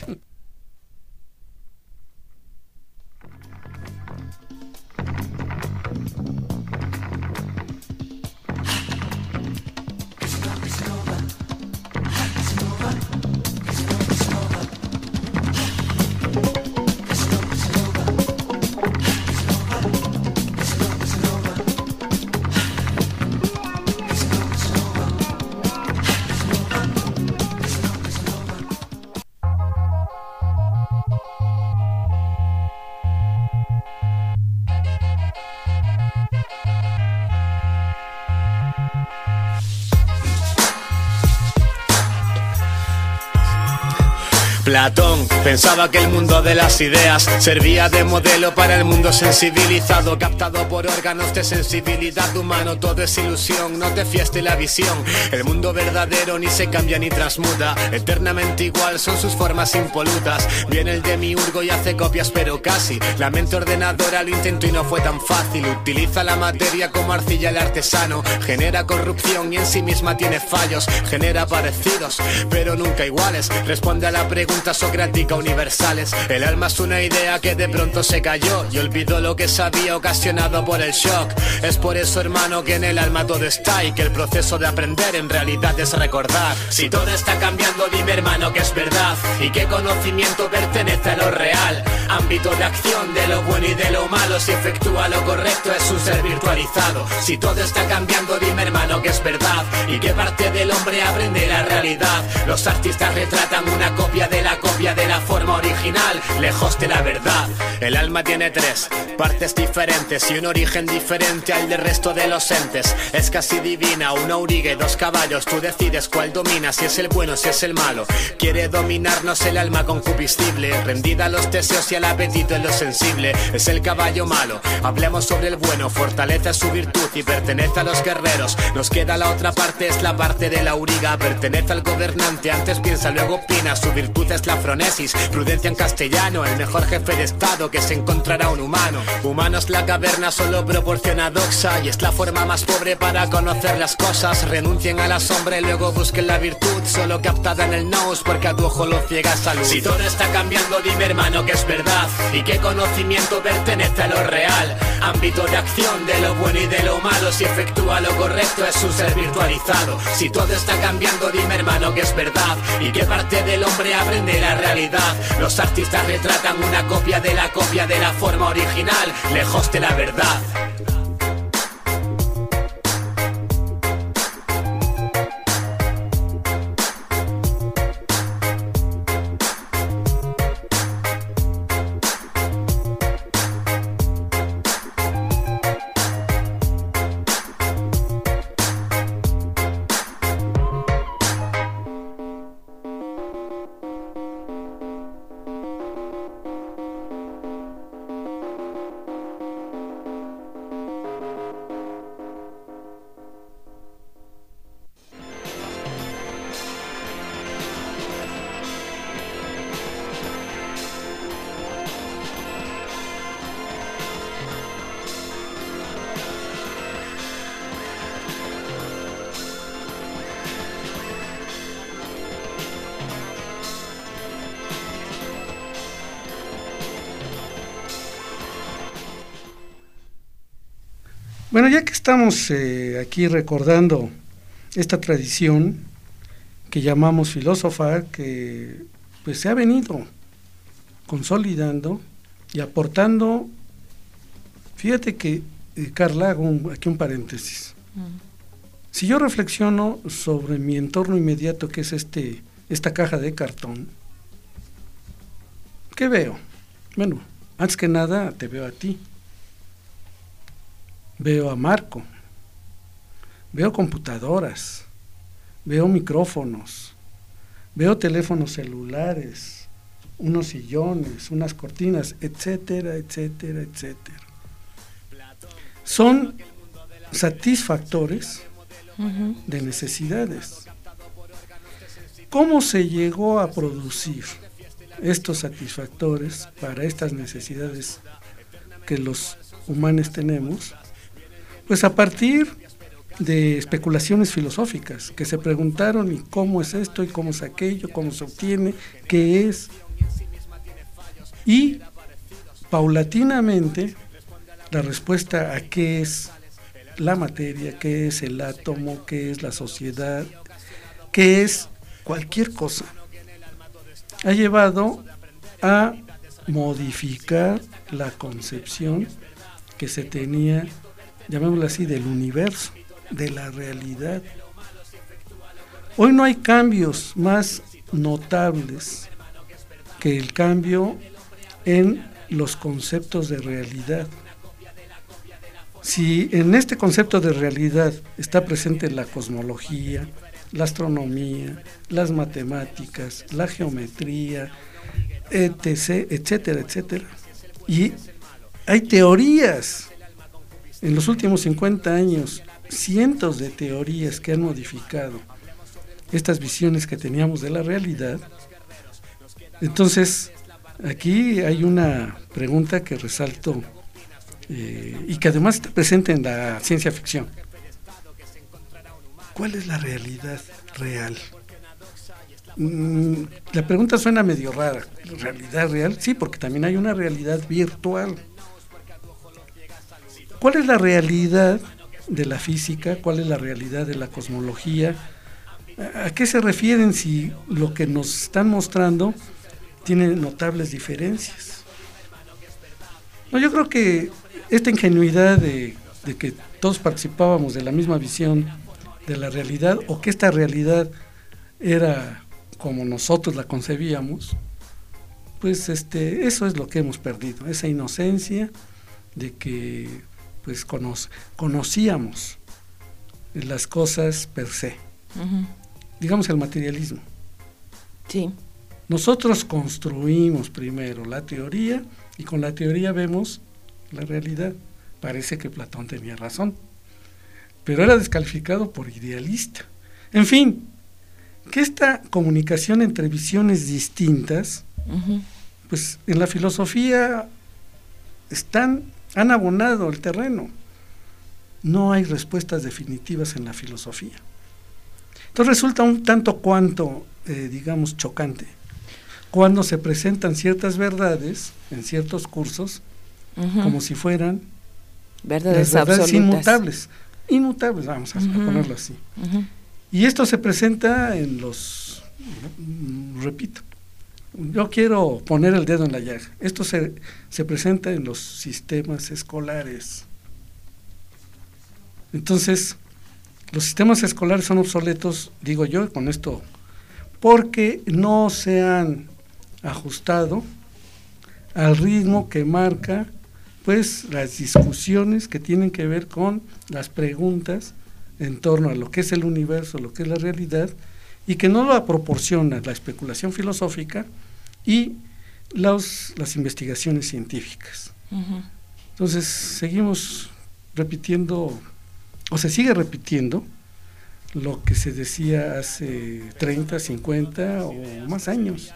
Platón pensaba que el mundo de las ideas servía de modelo para el mundo sensibilizado, captado por órganos de sensibilidad humano. Todo es ilusión, no te fíes de la visión. El mundo verdadero ni se cambia ni transmuta, eternamente igual son sus formas impolutas. Viene el demiurgo y hace copias pero casi. La mente ordenadora lo intentó y no fue tan fácil. Utiliza la materia como arcilla el artesano, genera corrupción y en sí misma tiene fallos. Genera parecidos pero nunca iguales. Responde a la pregunta socrática universales. El alma es una idea que de pronto se cayó y olvidó lo que sabía ocasionado por el shock. Es por eso, hermano, que en el alma todo está y que el proceso de aprender en realidad es recordar. Si todo está cambiando, dime, hermano, que es verdad y qué conocimiento pertenece a lo real. Ámbito de acción de lo bueno y de lo malo. Si efectúa lo correcto es un ser virtualizado. Si todo está cambiando, dime, hermano, que es verdad y qué parte del hombre aprende la realidad. Los artistas retratan una copia de la copia de la forma original, lejos de la verdad. El alma tiene tres partes diferentes y un origen diferente al del resto de los entes. Es casi divina, una auriga y dos caballos. Tú decides cuál domina, si es el bueno, si es el malo. Quiere dominarnos el alma concupiscible, rendida a los deseos y al apetito en lo sensible. Es el caballo malo, hablemos sobre el bueno. Fortalece su virtud y pertenece a los guerreros. Nos queda la otra parte, es la parte de la auriga. Pertenece al gobernante, antes piensa, luego opina. Su virtud es la fronesis, prudencia en castellano. El mejor jefe de estado que se encontrará un humano. Humanos la caverna solo proporciona doxa y es la forma más pobre para conocer las cosas. Renuncien a la sombra y luego busquen la virtud, solo captada en el nous porque a tu ojo lo ciega esa luz. Si todo está cambiando, dime, hermano, que es verdad y qué conocimiento pertenece a lo real. Ámbito de acción de lo bueno y de lo malo. Si efectúa lo correcto es un ser virtualizado. Si todo está cambiando, dime, hermano, que es verdad y qué parte del hombre aprende la realidad. Los artistas retratan una copia de la copia de la forma original, lejos de la verdad. Bueno, ya que estamos eh, aquí recordando esta tradición que llamamos filosofar, que pues se ha venido consolidando y aportando, fíjate que, eh, Carla, hago un, aquí un paréntesis. Uh-huh. Si yo reflexiono sobre mi entorno inmediato, que es este esta caja de cartón, ¿qué veo? Bueno, antes que nada te veo a ti, veo a Marco, veo computadoras, veo micrófonos, veo teléfonos celulares, unos sillones, unas cortinas, etcétera, etcétera, etcétera. Son satisfactores uh-huh. de necesidades. ¿Cómo se llegó a producir estos satisfactores para estas necesidades que los humanos tenemos? Pues a partir de especulaciones filosóficas que se preguntaron, ¿y cómo es esto? ¿Y cómo es aquello? ¿Cómo se obtiene? ¿Qué es? Y paulatinamente la respuesta a qué es la materia, qué es el átomo, qué es la sociedad, qué es cualquier cosa, ha llevado a modificar la concepción que se tenía, llamémoslo así, del universo, de la realidad. Hoy no hay cambios más notables que el cambio en los conceptos de realidad. Si en este concepto de realidad está presente la cosmología, la astronomía, las matemáticas, la geometría, etcétera, etcétera, etcétera, y hay teorías, en los últimos cincuenta años, cientos de teorías que han modificado estas visiones que teníamos de la realidad. Entonces, aquí hay una pregunta que resalto eh, y que además está presente en la ciencia ficción. ¿Cuál es la realidad real? Mm, la pregunta suena medio rara. ¿Realidad real? Sí, porque también hay una realidad virtual. ¿Cuál es la realidad de la física? ¿Cuál es la realidad de la cosmología? ¿A qué se refieren si lo que nos están mostrando tiene notables diferencias? No, yo creo que esta ingenuidad de, de que todos participábamos de la misma visión de la realidad, o que esta realidad era como nosotros la concebíamos, pues este eso es lo que hemos perdido, esa inocencia de que pues cono- conocíamos las cosas per se. Uh-huh. Digamos el materialismo. Sí. Nosotros construimos primero la teoría y con la teoría vemos la realidad. Parece que Platón tenía razón, pero era descalificado por idealista. En fin, que esta comunicación entre visiones distintas, uh-huh. pues en la filosofía están, han abonado el terreno. No hay respuestas definitivas en la filosofía. Entonces resulta un tanto cuanto, eh, digamos, chocante, cuando se presentan ciertas verdades en ciertos cursos, uh-huh. como si fueran verdades, las verdades absolutas. inmutables. Inmutables, vamos a, uh-huh. a ponerlo así. Uh-huh. Y esto se presenta en los, repito, yo quiero poner el dedo en la llaga, esto se, se presenta en los sistemas escolares. Entonces, los sistemas escolares son obsoletos, digo yo, con esto, porque no se han ajustado al ritmo que marca pues las discusiones que tienen que ver con las preguntas en torno a lo que es el universo, lo que es la realidad, y que no lo proporciona la especulación filosófica y los, las investigaciones científicas. Uh-huh. Entonces seguimos repitiendo, o se sigue repitiendo, lo que se decía hace treinta, cincuenta o más años.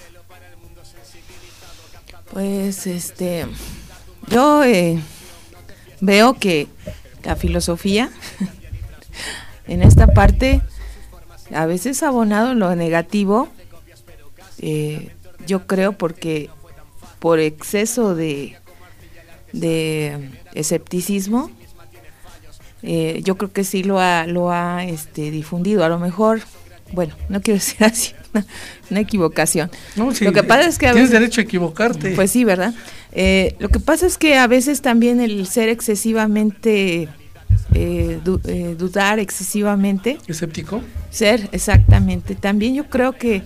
Pues este... Yo eh, veo que la filosofía en esta parte a veces ha abonado lo negativo, eh, yo creo porque por exceso de, de escepticismo eh, yo creo que sí lo ha, lo ha este, difundido. A lo mejor, bueno, no quiero decir así, una, una equivocación. No, sí, lo que pasa es que a tienes veces, derecho a equivocarte. Pues sí, ¿verdad? Eh, lo que pasa es que a veces también el ser excesivamente, eh, du, eh, dudar excesivamente. ¿Escéptico? Ser, exactamente. También yo creo que,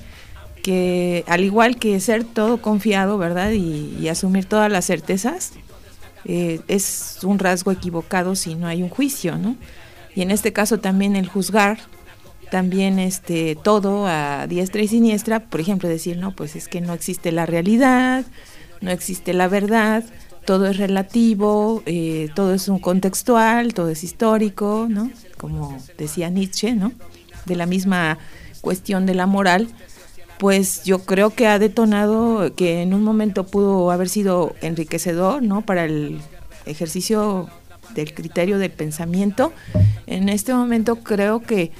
que al igual que ser todo confiado, ¿verdad? Y, y asumir todas las certezas, eh, es un rasgo equivocado si no hay un juicio, ¿no? Y en este caso también el juzgar, también este todo a diestra y siniestra, por ejemplo decir, no, pues es que no existe la realidad, no existe la verdad, todo es relativo, eh, todo es un contextual, todo es histórico, ¿no? Como decía Nietzsche, ¿no? De la misma cuestión de la moral, pues yo creo que ha detonado que en un momento pudo haber sido enriquecedor, ¿no? Para el ejercicio del criterio del pensamiento. En este momento creo que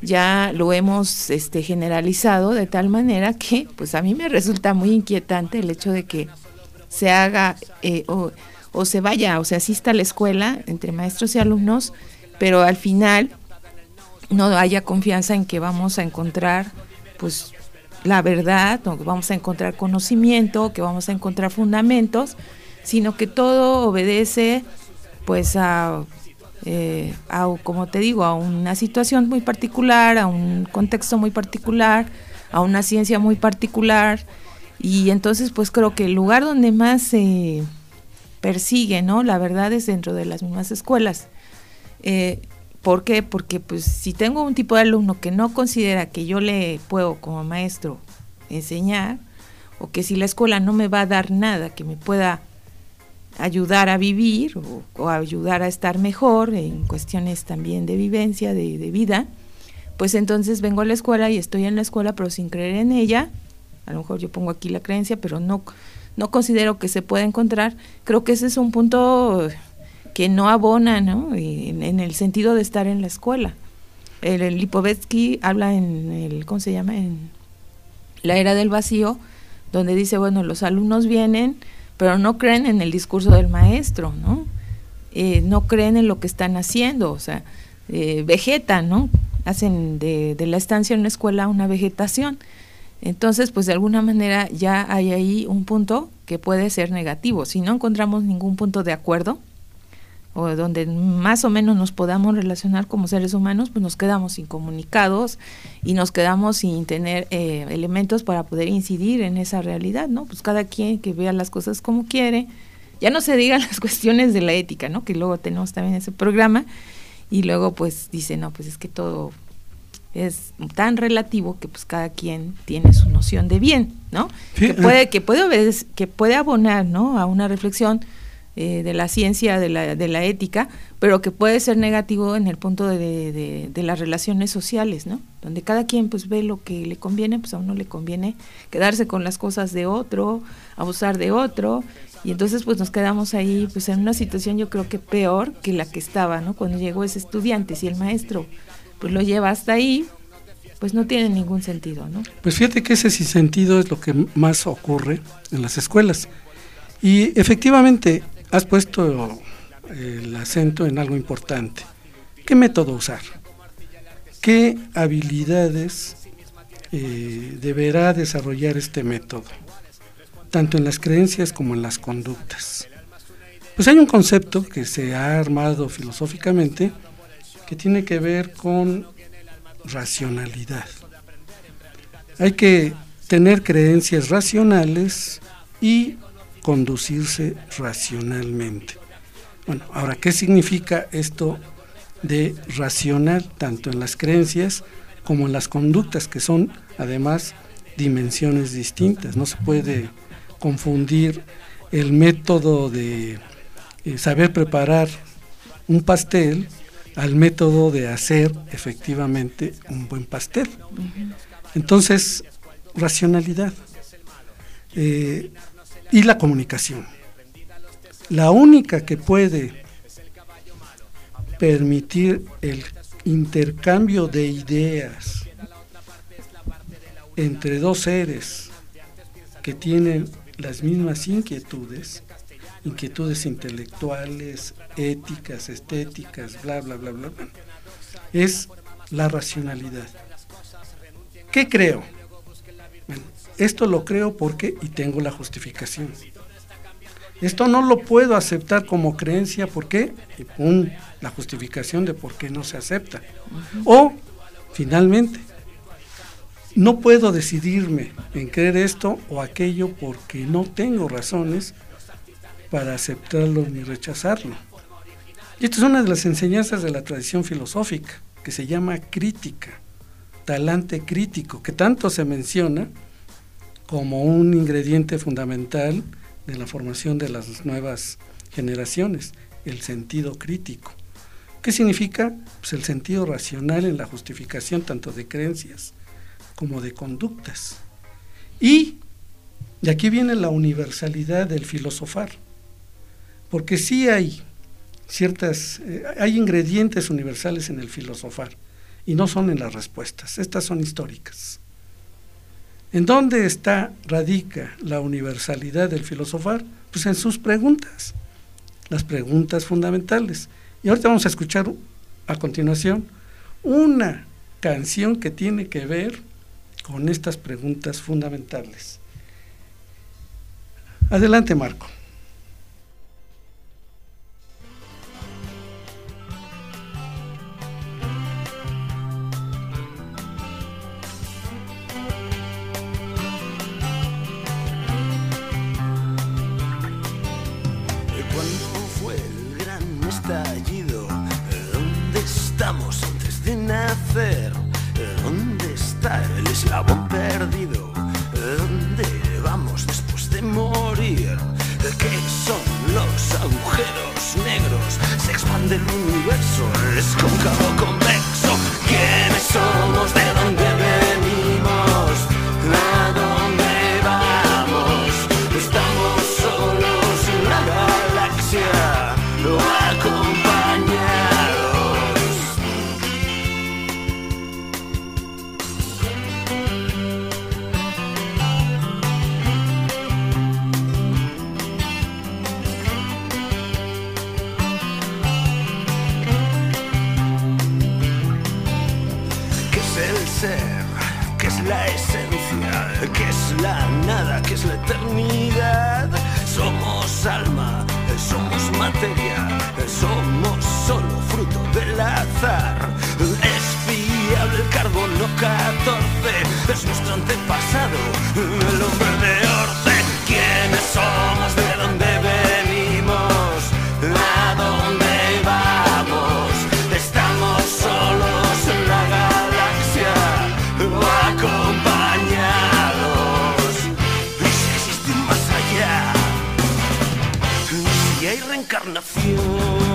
ya lo hemos este, generalizado de tal manera que pues a mí me resulta muy inquietante el hecho de que se haga eh, o, o se vaya o se asista a la escuela entre maestros y alumnos, pero al final no haya confianza en que vamos a encontrar pues la verdad, o que vamos a encontrar conocimiento, que vamos a encontrar fundamentos, sino que todo obedece pues a, eh, a, como te digo, a una situación muy particular, a un contexto muy particular, a una ciencia muy particular. Y entonces pues creo que el lugar donde más se persigue, ¿no?, la verdad es dentro de las mismas escuelas. Eh, ¿Por qué? Porque pues si tengo un tipo de alumno que no considera que yo le puedo como maestro enseñar, o que si la escuela no me va a dar nada que me pueda ayudar a vivir o, o ayudar a estar mejor en cuestiones también de vivencia, de, de vida, pues entonces vengo a la escuela y estoy en la escuela pero sin creer en ella. A lo mejor yo pongo aquí la creencia, pero no, no considero que se pueda encontrar. Creo que ese es un punto que no abona, ¿no?, en, en el sentido de estar en la escuela. El, el Lipovetsky habla en el, ¿cómo se llama?, en La Era del Vacío, donde dice, bueno, los alumnos vienen, pero no creen en el discurso del maestro, ¿no? Eh, no creen en lo que están haciendo, o sea, eh, vegetan, ¿no? Hacen de, de la estancia en la escuela una vegetación. Entonces, pues de alguna manera ya hay ahí un punto que puede ser negativo. Si no encontramos ningún punto de acuerdo, o donde más o menos nos podamos relacionar como seres humanos, pues nos quedamos incomunicados y nos quedamos sin tener eh, elementos para poder incidir en esa realidad, ¿no? Pues cada quien que vea las cosas como quiere. Ya no se digan las cuestiones de la ética, ¿no?, que luego tenemos también ese programa, y luego pues dice, no, pues es que todo es tan relativo que pues cada quien tiene su noción de bien, ¿no? Sí, que puede, que puede obedecer, que puede abonar, ¿no?, a una reflexión eh, de la ciencia, de la, de la ética, pero que puede ser negativo en el punto de, de, de las relaciones sociales, ¿no? Donde cada quien pues ve lo que le conviene, pues a uno le conviene quedarse con las cosas de otro, abusar de otro, y entonces pues nos quedamos ahí pues en una situación yo creo que peor que la que estaba, ¿no?, cuando llegó ese estudiante. Si el maestro pues lo lleva hasta ahí, pues no tiene ningún sentido, ¿no? Pues fíjate que ese sinsentido es lo que más ocurre en las escuelas. Y efectivamente has puesto el acento en algo importante. ¿Qué método usar? ¿Qué habilidades eh, deberá desarrollar este método? Tanto en las creencias como en las conductas. Pues hay un concepto que se ha armado filosóficamente que tiene que ver con racionalidad. Hay que tener creencias racionales y conducirse racionalmente. Bueno, ahora, ¿qué significa esto de racional, tanto en las creencias como en las conductas, que son además dimensiones distintas? No se puede confundir el método de eh, saber preparar un pastel al método de hacer efectivamente un buen pastel. Uh-huh. Entonces, racionalidad eh, y la comunicación. La única que puede permitir el intercambio de ideas entre dos seres que tienen las mismas inquietudes inquietudes intelectuales, éticas, estéticas, bla, bla, bla, bla, bla, es la racionalidad. ¿Qué creo? Bueno, esto lo creo porque, y tengo la justificación. Esto no lo puedo aceptar como creencia, ¿por qué? Y pum, la justificación de por qué no se acepta. Uh-huh. O, finalmente, no puedo decidirme en creer esto o aquello porque no tengo razones para aceptarlo ni rechazarlo. Y esto es una de las enseñanzas de la tradición filosófica, que se llama crítica, talante crítico, que tanto se menciona como un ingrediente fundamental de la formación de las nuevas generaciones, el sentido crítico. ¿Qué significa? Pues el sentido racional en la justificación tanto de creencias como de conductas. Y de aquí viene la universalidad del filosofar, porque sí hay ciertas, eh, hay ingredientes universales en el filosofar, y no son en las respuestas, estas son históricas. ¿En dónde está, radica la universalidad del filosofar? Pues en sus preguntas, las preguntas fundamentales. Y ahorita vamos a escuchar a continuación una canción que tiene que ver con estas preguntas fundamentales. Adelante, Marco. ¿Dónde estamos antes de nacer? ¿Dónde está el eslabón perdido? ¿Dónde vamos después de morir? ¿Qué son los agujeros negros? Se expande el universo, es cóncavo convexo. ¿Quiénes somos? ¿De dónde venimos? ¿A dónde vamos? Estamos solos en la galaxia, lo acompañados. ¿Qué es el ser? ¿Qué es la esencia? ¿Qué es la nada? ¿Qué es la eternidad? Somos alma, somos materia, somos solo fruto del azar. Es fiable el carbono catorce, es nuestro antepasado, el hombre de Orce. ¿Quiénes somos? ¿De dónde venimos? ¿A dónde vamos? Estamos solos en la galaxia, acompañados. ¿Y si existe un más allá? ¿Y hay reencarnación?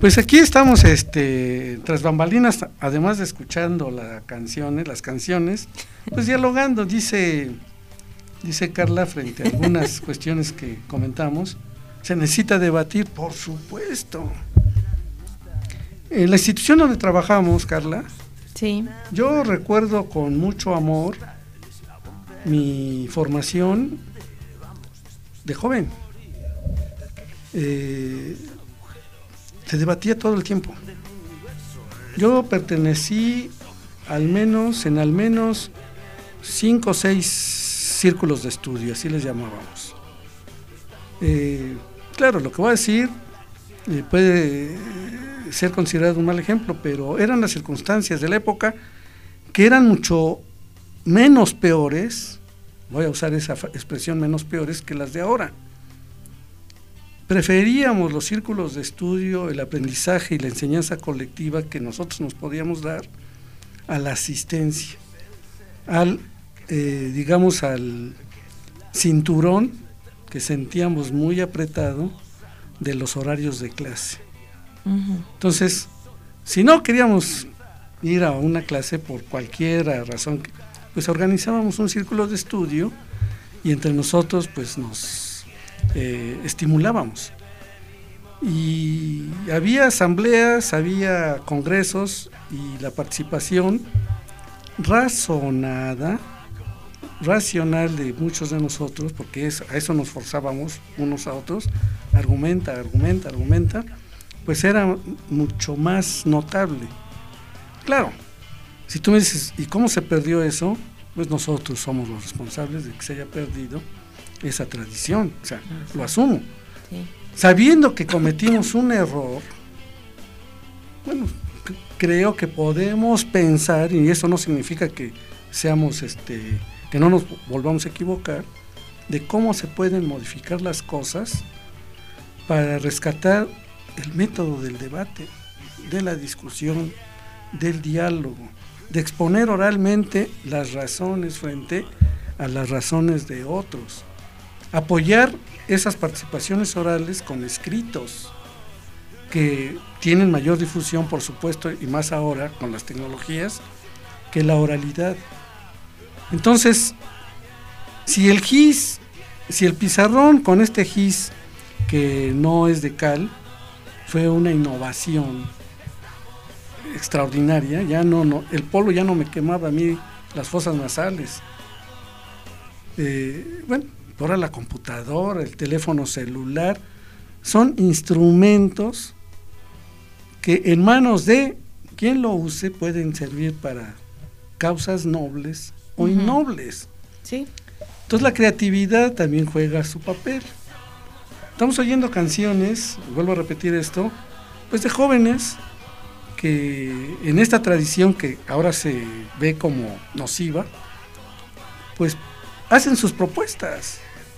Pues aquí estamos, este, tras bambalinas, además de escuchando las canciones, las canciones, pues dialogando, dice, dice Carla, frente a algunas cuestiones que comentamos, se necesita debatir, por supuesto. En la institución donde trabajamos, Carla, sí, yo recuerdo con mucho amor mi formación de joven. Eh, se debatía todo el tiempo. Yo pertenecí al menos, en al menos cinco o seis círculos de estudio, así les llamábamos. Eh, claro, lo que voy a decir eh, puede ser considerado un mal ejemplo, pero eran las circunstancias de la época que eran mucho menos peores, voy a usar esa expresión, menos peores que las de ahora. Preferíamos los círculos de estudio, el aprendizaje y la enseñanza colectiva que nosotros nos podíamos dar a la asistencia, al, eh, digamos, al cinturón que sentíamos muy apretado de los horarios de clase. Uh-huh. Entonces, si no queríamos ir a una clase por cualquier razón, pues organizábamos un círculo de estudio y entre nosotros pues nos eh, estimulábamos. Y había asambleas, había congresos y la participación razonada, racional de muchos de nosotros, porque es, a eso nos forzábamos unos a otros, argumenta, argumenta, argumenta, pues era mucho más notable. Claro, si tú me dices, ¿y cómo se perdió eso? Pues nosotros somos los responsables de que se haya perdido esa tradición, o sea, uh-huh. Lo asumo. Sí. Sabiendo que cometimos un error, bueno, c- creo que podemos pensar, y eso no significa que seamos, este, que no nos volvamos a equivocar, de cómo se pueden modificar las cosas para rescatar el método del debate, de la discusión, del diálogo, de exponer oralmente las razones frente a las razones de otros, apoyar esas participaciones orales con escritos que tienen mayor difusión, por supuesto, y más ahora con las tecnologías, que la oralidad. Entonces, si el gis, si el pizarrón con este gis que no es de cal, fue una innovación extraordinaria, ya no, no, el polo ya no me quemaba a mí las fosas nasales. Eh, bueno, ahora la computadora, el teléfono celular, son instrumentos que en manos de quien lo use pueden servir para causas nobles o uh-huh. innobles. Sí. Entonces la creatividad también juega su papel. Estamos oyendo canciones, vuelvo a repetir esto, pues de jóvenes que en esta tradición que ahora se ve como nociva, pues hacen sus propuestas.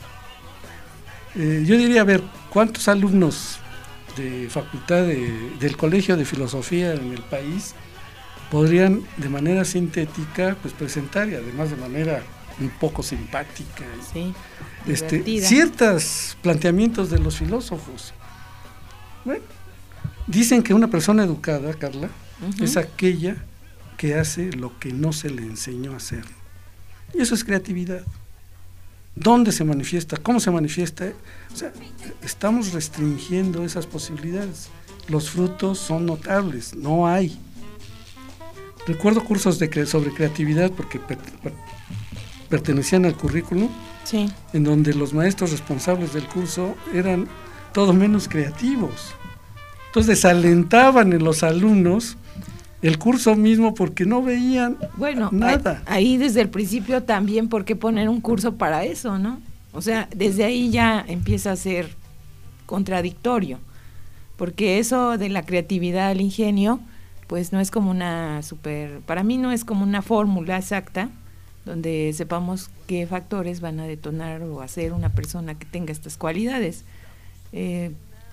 Eh, yo diría, a ver, ¿cuántos alumnos de facultad de, del Colegio de Filosofía en el país podrían de manera sintética pues presentar, y además de manera un poco simpática, sí, este, ciertos planteamientos de los filósofos? Bueno, dicen que una persona educada, Carla, uh-huh. es aquella que hace lo que no se le enseñó a hacer. Y eso es creatividad. ¿Dónde se manifiesta? ¿Cómo se manifiesta? O sea, estamos restringiendo esas posibilidades. Los frutos son notables, no hay. Recuerdo cursos de cre- sobre creatividad porque per- per- pertenecían al currículum, sí. en donde los maestros responsables del curso eran todo menos creativos. Entonces desalentaban en los alumnos el curso mismo porque no veían bueno, nada. Ahí, ahí desde el principio también, ¿por qué poner un curso para eso, no? O sea, desde ahí ya empieza a ser contradictorio, porque eso de la creatividad al ingenio, pues no es como una super, para mí no es como una fórmula exacta, donde sepamos qué factores van a detonar o hacer una persona que tenga estas cualidades. Eh,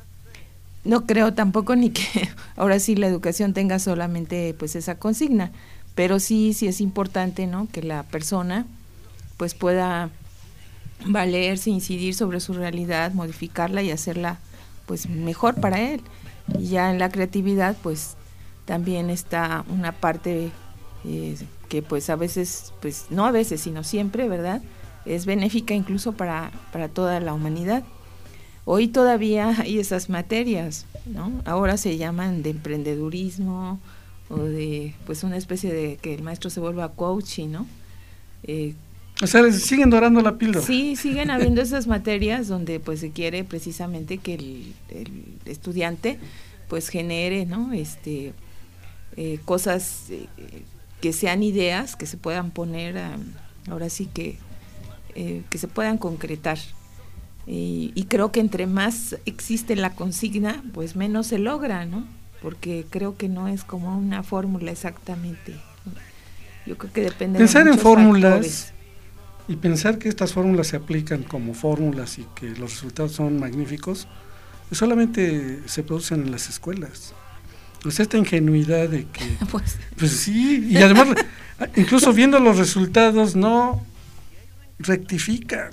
No creo tampoco ni que ahora sí la educación tenga solamente pues esa consigna, pero sí, sí es importante, ¿no?, que la persona pues pueda valerse, incidir sobre su realidad, modificarla y hacerla pues mejor para él. Y ya en la creatividad pues también está una parte eh, que pues a veces, pues no a veces, sino siempre, ¿verdad? Es benéfica incluso para, para toda la humanidad. Hoy todavía hay esas materias, ¿no? Ahora se llaman de emprendedurismo o de pues una especie de que el maestro se vuelva coaching, ¿no? Eh, o sea, siguen dorando la píldora. Sí, siguen habiendo esas materias donde pues se quiere precisamente que el, el estudiante pues genere, ¿no? Este eh, cosas eh, que sean ideas que se puedan poner, a, ahora sí que eh, que se puedan concretar. Y, y creo que entre más existe la consigna, pues menos se logra, ¿no? Porque creo que no es como una fórmula exactamente. Yo creo que depende pensar de en fórmulas factores. Y pensar que estas fórmulas se aplican como fórmulas y que los resultados son magníficos, pues solamente se producen en las escuelas. O sea, esta ingenuidad de que pues, pues sí, y además incluso viendo los resultados no rectifican.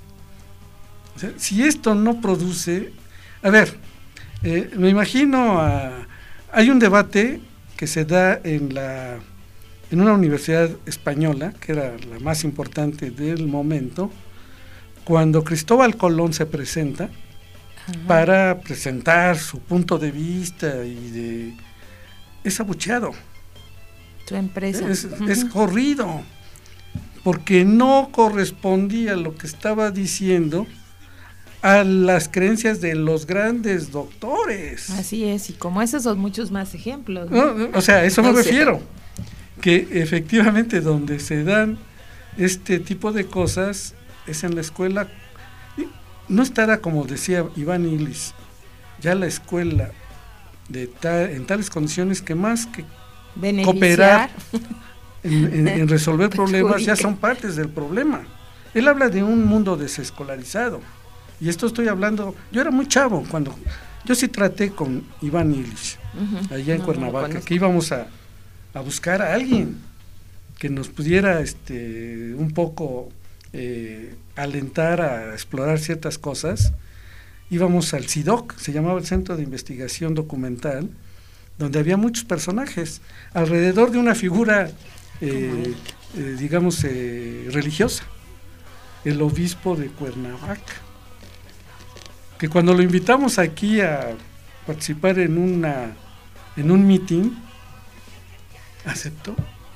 O sea, si esto no produce, a ver, eh, me imagino, a, hay un debate que se da en la en una universidad española, que era la más importante del momento, cuando Cristóbal Colón se presenta Ajá. para presentar su punto de vista y de es abucheado. Tu empresa. Es, es corrido, porque no correspondía lo que estaba diciendo a las creencias de los grandes doctores. Así es, y como esos son muchos más ejemplos, ¿no? No, o sea, a eso no me sé. refiero, que efectivamente donde se dan este tipo de cosas es en la escuela. No estará, como decía Iván Illich, ya la escuela de ta, en tales condiciones que más que beneficiar, cooperar en, en, en resolver problemas, ya son partes del problema. Él habla de un mundo desescolarizado. Y esto estoy hablando, yo era muy chavo cuando, yo sí traté con Iván Illich, uh-huh. allá en no, Cuernavaca, no que íbamos a, a buscar a alguien que nos pudiera este un poco eh, alentar a explorar ciertas cosas. Íbamos al C I D O C, se llamaba el Centro de Investigación Documental, donde había muchos personajes, alrededor de una figura, eh, eh, digamos, eh, religiosa, el obispo de Cuernavaca, que cuando lo invitamos aquí a participar en una en un meeting, aceptó.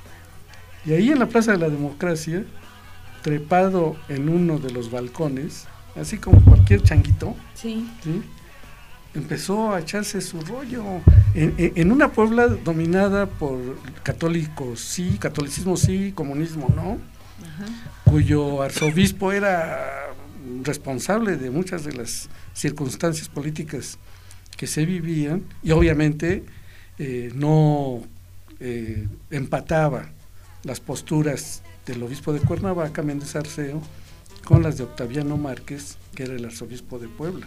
Y ahí en la Plaza de la Democracia, trepado en uno de los balcones, así como cualquier changuito, sí. ¿sí? empezó a echarse su rollo en, en una Puebla dominada por católicos sí, catolicismo sí, comunismo no, Ajá. cuyo arzobispo era responsable de muchas de las circunstancias políticas que se vivían y obviamente eh, no eh, empataba las posturas del obispo de Cuernavaca, Méndez Arceo, con las de Octaviano Márquez, que era el arzobispo de Puebla.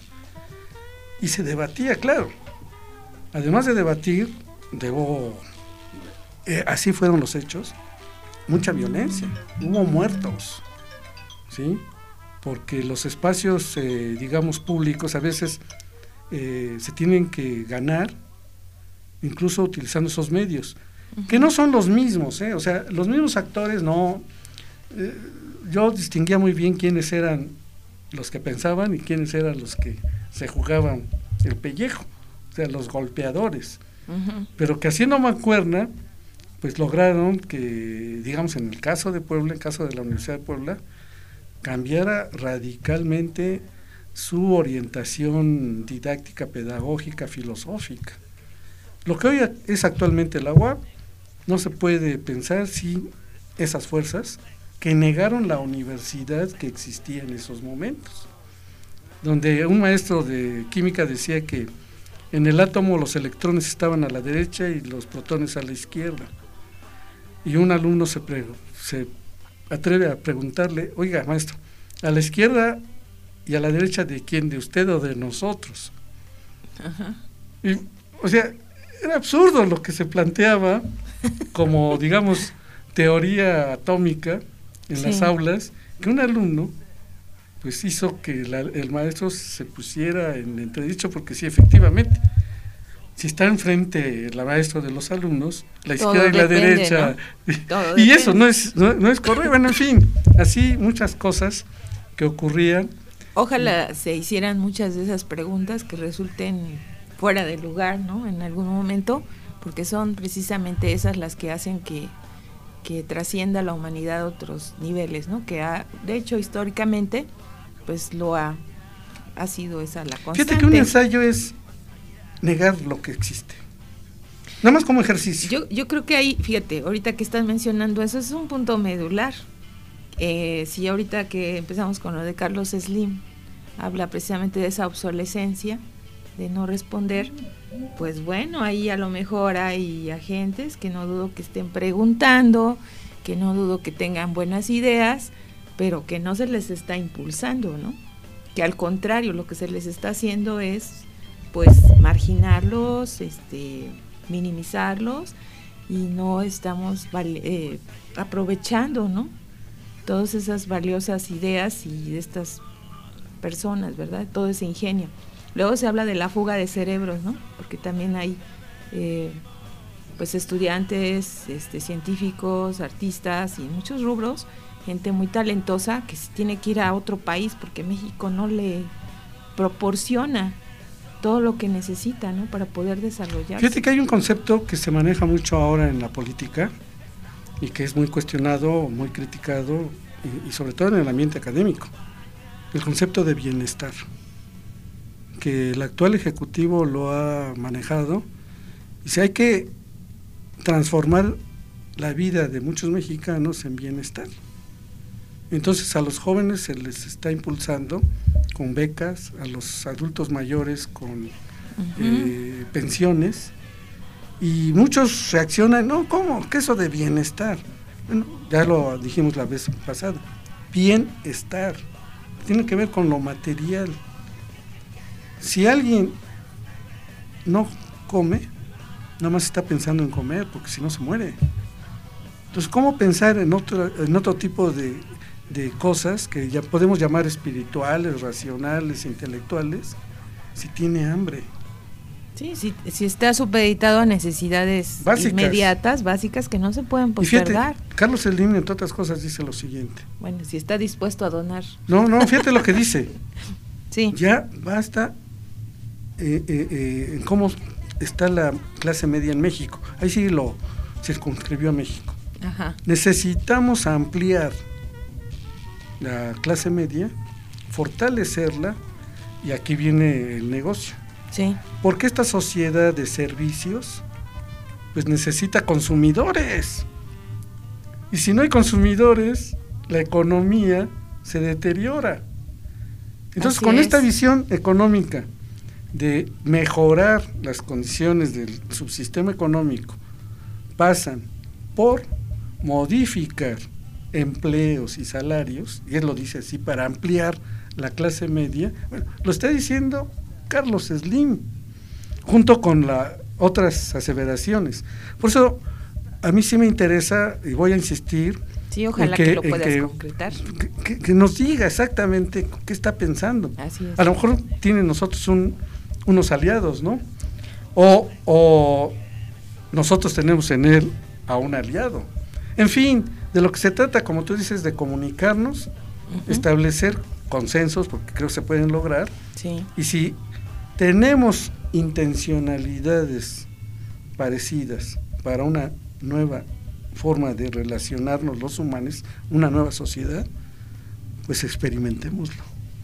Y se debatía, claro. Además de debatir, debo, eh, así fueron los hechos, mucha violencia, hubo muertos, ¿sí? Porque los espacios, eh, digamos, públicos a veces eh, se tienen que ganar, incluso utilizando esos medios, uh-huh. que no son los mismos, ¿eh? O sea, los mismos actores no... Eh, yo distinguía muy bien quiénes eran los que pensaban y quiénes eran los que se jugaban el pellejo, o sea, los golpeadores, uh-huh. pero que haciendo mancuerna, pues lograron que, digamos, en el caso de Puebla, en el caso de la Universidad de Puebla, cambiara radicalmente su orientación didáctica, pedagógica, filosófica. Lo que hoy es actualmente la U A P, no se puede pensar sin esas fuerzas que negaron la universidad que existía en esos momentos, donde un maestro de química decía que en el átomo los electrones estaban a la derecha y los protones a la izquierda, y un alumno se, pre, se atreve a preguntarle, oiga maestro, ¿a la izquierda y a la derecha de quién, de usted o de nosotros? Ajá. Y, o sea, era absurdo lo que se planteaba como, digamos, teoría atómica en sí. las aulas, que un alumno pues hizo que la, el maestro se pusiera en entredicho, porque sí, efectivamente, si está enfrente la maestra de los alumnos, la Todo izquierda y la depende, derecha, ¿no? y, Todo y depende. eso no es, no, no es correcto. Bueno, en fin, así muchas cosas que ocurrían. Ojalá se hicieran muchas de esas preguntas que resulten fuera de lugar, ¿no? En algún momento, porque son precisamente esas las que hacen que, que trascienda la humanidad a otros niveles, ¿no? Que ha, de hecho, históricamente, pues lo ha, ha sido esa la constante. Fíjate que un ensayo es negar lo que existe, nada más como ejercicio. Yo, yo creo que ahí, fíjate, ahorita que estás mencionando eso, es un punto medular. Eh, si ahorita que empezamos con lo de Carlos Slim, habla precisamente de esa obsolescencia, de no responder, pues bueno, ahí a lo mejor hay agentes que no dudo que estén preguntando, que no dudo que tengan buenas ideas, pero que no se les está impulsando, ¿no? Que al contrario, lo que se les está haciendo es pues marginarlos, este, minimizarlos, y no estamos eh, aprovechando, ¿no? Todas esas valiosas ideas y de estas personas, ¿verdad? Todo ese ingenio. Luego se habla de la fuga de cerebros, ¿no? Porque también hay eh, pues estudiantes, este, científicos, artistas y muchos rubros, gente muy talentosa que se tiene que ir a otro país porque México no le proporciona todo lo que necesita, ¿no? Para poder desarrollarse. Fíjate que hay un concepto que se maneja mucho ahora en la política y que es muy cuestionado, muy criticado, y, y sobre todo en el ambiente académico, el concepto de bienestar, que el actual ejecutivo lo ha manejado. Y si hay que transformar la vida de muchos mexicanos en bienestar, entonces a los jóvenes se les está impulsando con becas, a los adultos mayores con uh-huh. eh, pensiones, y muchos reaccionan, no, ¿cómo? ¿Qué es eso de bienestar? Bueno, ya lo dijimos la vez pasada, bienestar tiene que ver con lo material. Si alguien no come, nada más está pensando en comer, porque si no se muere. Entonces, ¿cómo pensar en otro, en otro tipo de, de cosas que ya podemos llamar espirituales, racionales, intelectuales, si tiene hambre? Sí, si, si está supeditado a necesidades básicas, inmediatas, básicas, que no se pueden postergar. Y fíjate, Carlos Slim, entre otras cosas, dice lo siguiente. Bueno, si está dispuesto a donar. No, no, fíjate lo que dice. Sí. Ya basta eh, eh, eh, en cómo está la clase media en México. Ahí sí lo circunscribió a México. Ajá. Necesitamos ampliar la clase media, fortalecerla, y aquí viene el negocio. Sí. Porque esta sociedad de servicios pues necesita consumidores, y si no hay consumidores, la economía se deteriora. Entonces, Así con es. esta visión económica de mejorar las condiciones del subsistema económico, pasan por modificar empleos y salarios, y él lo dice así, para ampliar la clase media. Bueno, lo está diciendo Carlos Slim, junto con la, otras aseveraciones. Por eso, a mí sí me interesa, y voy a insistir, sí, ojalá que, que lo puedas que, concretar. Que, que, que nos diga exactamente qué está pensando. Así es. A lo mejor tiene nosotros un, unos aliados, ¿no? O, o nosotros tenemos en él a un aliado. En fin, de lo que se trata, como tú dices, de comunicarnos, uh-huh. establecer consensos, porque creo que se pueden lograr. Sí. Y si tenemos intencionalidades parecidas para una nueva forma de relacionarnos los humanos, una nueva sociedad, pues experimentémoslo.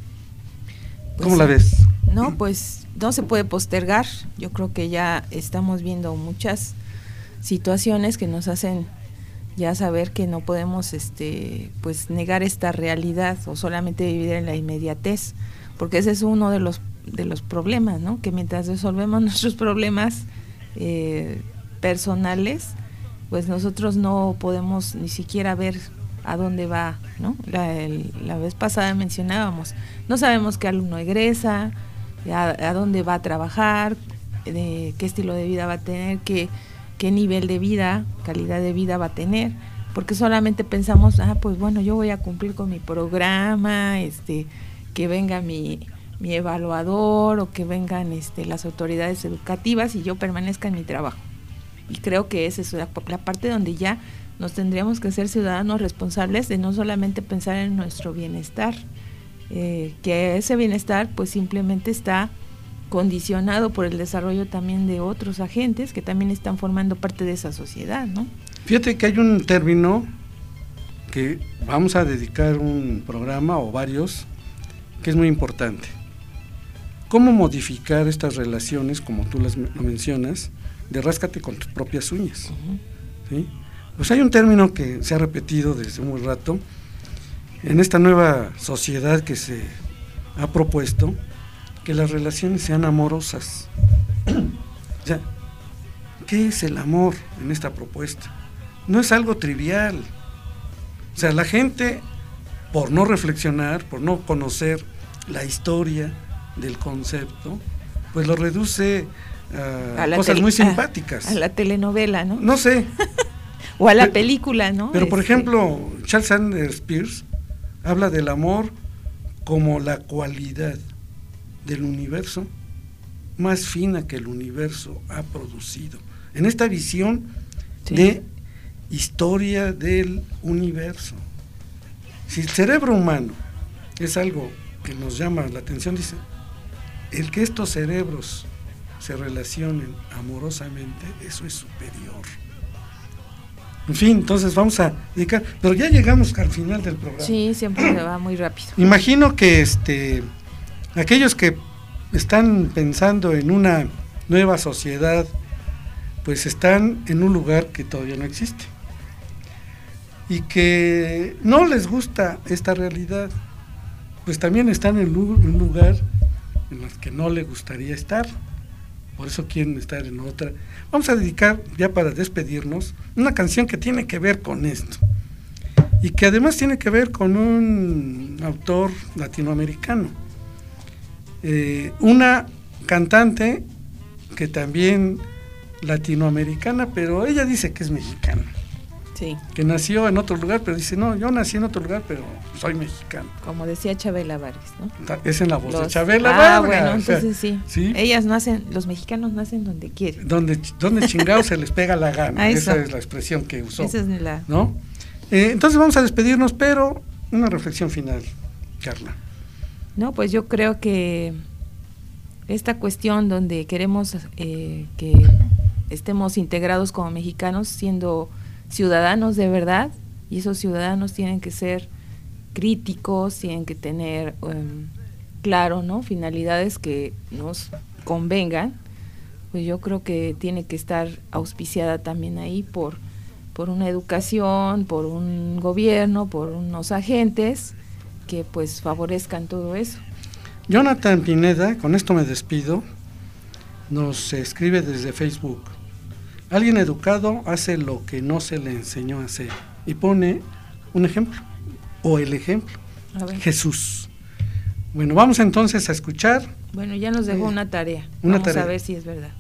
Pues ¿Cómo sí. la ves? No, pues no se puede postergar. Yo creo que ya estamos viendo muchas situaciones que nos hacen ya saber que no podemos este pues negar esta realidad o solamente vivir en la inmediatez, porque ese es uno de los de los problemas, ¿no? Que mientras resolvemos nuestros problemas eh, personales, pues nosotros no podemos ni siquiera ver a dónde va, ¿no? La, el, la vez pasada mencionábamos, no sabemos qué alumno egresa, a, a dónde va a trabajar, de qué estilo de vida va a tener, qué, qué nivel de vida, calidad de vida va a tener, porque solamente pensamos, ah, pues bueno, yo voy a cumplir con mi programa, este, que venga mi, mi evaluador o que vengan este, las autoridades educativas y yo permanezca en mi trabajo. Y creo que esa es la, la parte donde ya nos tendríamos que ser ciudadanos responsables de no solamente pensar en nuestro bienestar, eh, que ese bienestar pues simplemente está condicionado por el desarrollo también de otros agentes que también están formando parte de esa sociedad, ¿no? Fíjate que hay un término que vamos a dedicar un programa o varios, que es muy importante. ¿Cómo modificar estas relaciones, como tú las lo mencionas, de ráscate con tus propias uñas? Uh-huh. ¿Sí? Pues hay un término que se ha repetido desde muy rato en esta nueva sociedad que se ha propuesto, que las relaciones sean amorosas. O sea, ¿qué es el amor en esta propuesta? No es algo trivial. O sea, la gente, por no reflexionar, por no conocer la historia del concepto, pues lo reduce a, a cosas tele, muy simpáticas. A, a la telenovela, ¿no? No sé. O a la pero, película, ¿no? Pero, por este... ejemplo, Charles Sanders Peirce habla del amor como la cualidad del universo más fina que el universo ha producido. En esta visión sí. de historia del universo. Si el cerebro humano es algo que nos llama la atención, dice, el que estos cerebros se relacionen amorosamente, eso es superior. En fin, entonces vamos a dedicar, pero ya llegamos al final del programa. Sí, siempre se va muy rápido. Imagino que este aquellos que están pensando en una nueva sociedad, pues están en un lugar que todavía no existe y que no les gusta esta realidad, pues también están en un lugar en el que no les gustaría estar, por eso quieren estar en otra. Vamos a dedicar, ya para despedirnos, una canción que tiene que ver con esto y que además tiene que ver con un autor latinoamericano, eh, una cantante que también latinoamericana, pero ella dice que es mexicana. Sí. Que nació en otro lugar, pero dice, no, yo nací en otro lugar, pero soy mexicano. Como decía Chabela Vargas, ¿no? Es en la voz los, de Chabela ah, Vargas. Bueno, entonces o sea, sí. sí. Ellas nacen, los mexicanos nacen donde quieren. Donde, donde chingados se les pega la gana. Esa es la expresión que usó. Esa es la... ¿No? Eh, entonces vamos a despedirnos, pero una reflexión final, Carla. No, pues yo creo que esta cuestión donde queremos eh, que estemos integrados como mexicanos, siendo ciudadanos de verdad, y esos ciudadanos tienen que ser críticos, tienen que tener um, claro, ¿no? Finalidades que nos convengan, pues yo creo que tiene que estar auspiciada también ahí por, por una educación, por un gobierno, por unos agentes que pues favorezcan todo eso. Jonathan Pineda, con esto me despido, nos escribe desde Facebook. Alguien educado hace lo que no se le enseñó a hacer. Y pone un ejemplo, o el ejemplo, Jesús. Bueno, vamos entonces a escuchar. Bueno, ya nos dejó eh, una tarea. Una vamos tarea. a ver si es verdad.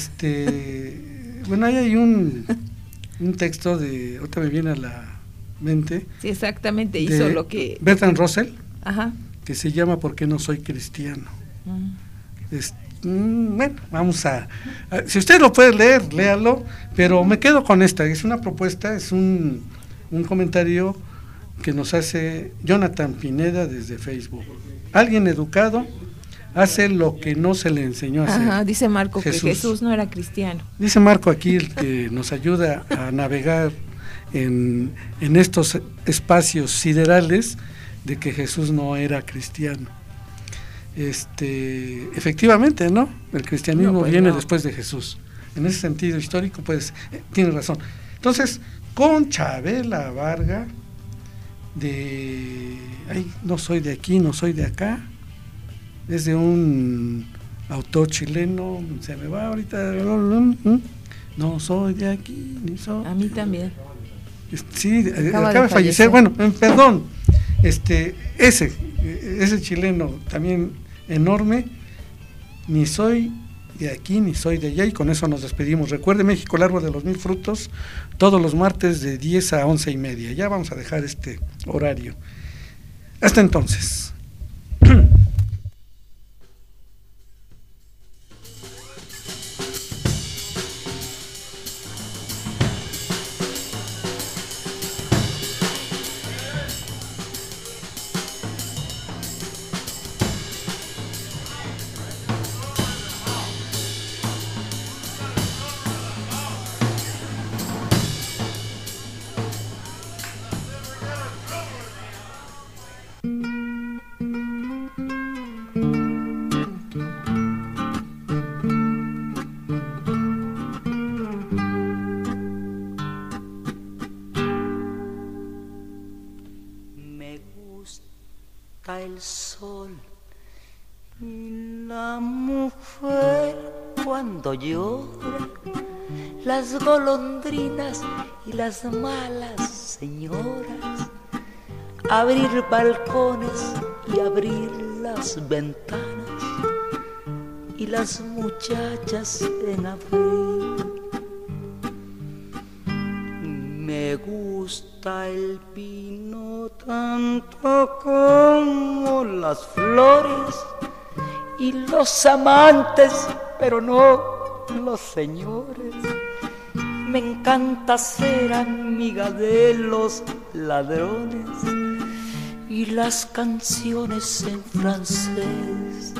Este, bueno, ahí hay un, un texto de, ahorita me viene a la mente. Sí, exactamente, hizo lo que... Bertrand Russell, ajá, que se llama ¿Por qué no soy cristiano? Uh-huh. Este, bueno, vamos a, a, si usted lo puede leer, léalo, pero me quedo con esta, es una propuesta, es un, un comentario que nos hace Jonathan Pineda desde Facebook. Alguien educado hace lo que no se le enseñó a hacer. Ajá, dice Marco Jesús. Que Jesús no era cristiano. Dice Marco aquí, el que nos ayuda a navegar en, en estos espacios siderales, de que Jesús no era cristiano. Este, efectivamente, ¿no? El cristianismo no, pues viene no. después de Jesús. En ese sentido histórico, pues, eh, tiene razón. Entonces, con Chabela Vargas, de, ay, no soy de aquí, no soy de acá, es de un autor chileno, se me va ahorita, no soy de aquí, ni soy. A mí también. Sí, acaba, acaba de fallecer, fallecer. Bueno, perdón, este, ese, ese chileno también enorme, ni soy de aquí ni soy de allá, y con eso nos despedimos. Recuerde, México, el árbol de los mil frutos, todos los martes de diez a once y media. Ya vamos a dejar este horario. Hasta entonces. cuando llora, las golondrinas y las malas señoras, abrir balcones y abrir las ventanas, y las muchachas en abril. Me gusta el pino tanto como las flores y los amantes, pero no los señores. Me encanta ser amiga de los ladrones y las canciones en francés.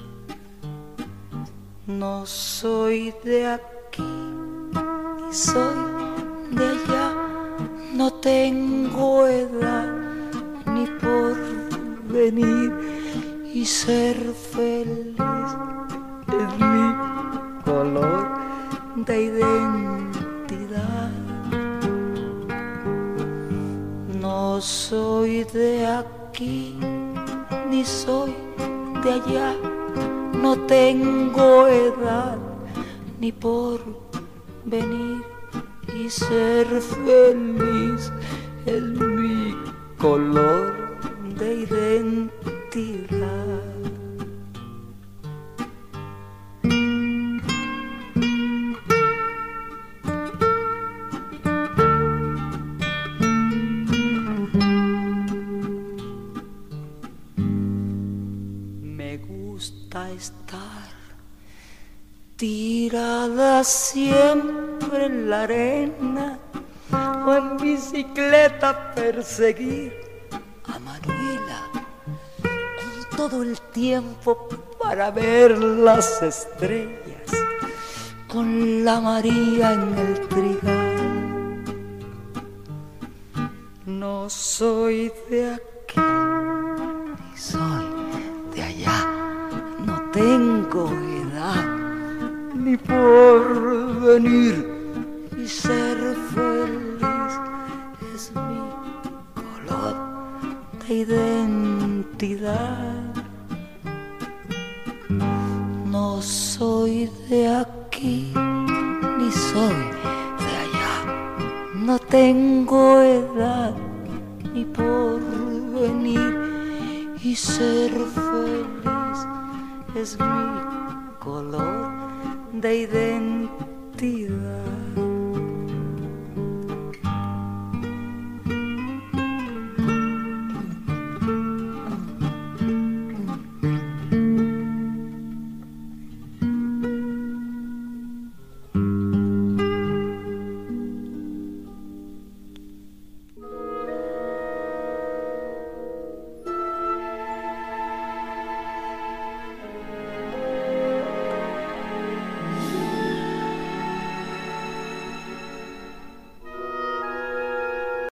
No soy de aquí ni soy de allá, no tengo edad ni por venir, y ser feliz es mi color de identidad. No soy de aquí ni soy de allá, no tengo edad ni por venir, y ser feliz es mi color de identidad. Me gusta estar tirada siempre en la arena, o en bicicleta perseguir a Manuela con todo el tiempo para ver las estrellas, con la María en el trigal. No soy de aquí ni soy de allá, no tengo edad ni por venir, y ser feliz es mi color de identidad. No soy de aquí ni soy de allá, no tengo edad ni por venir, y ser feliz es mi color de identidad.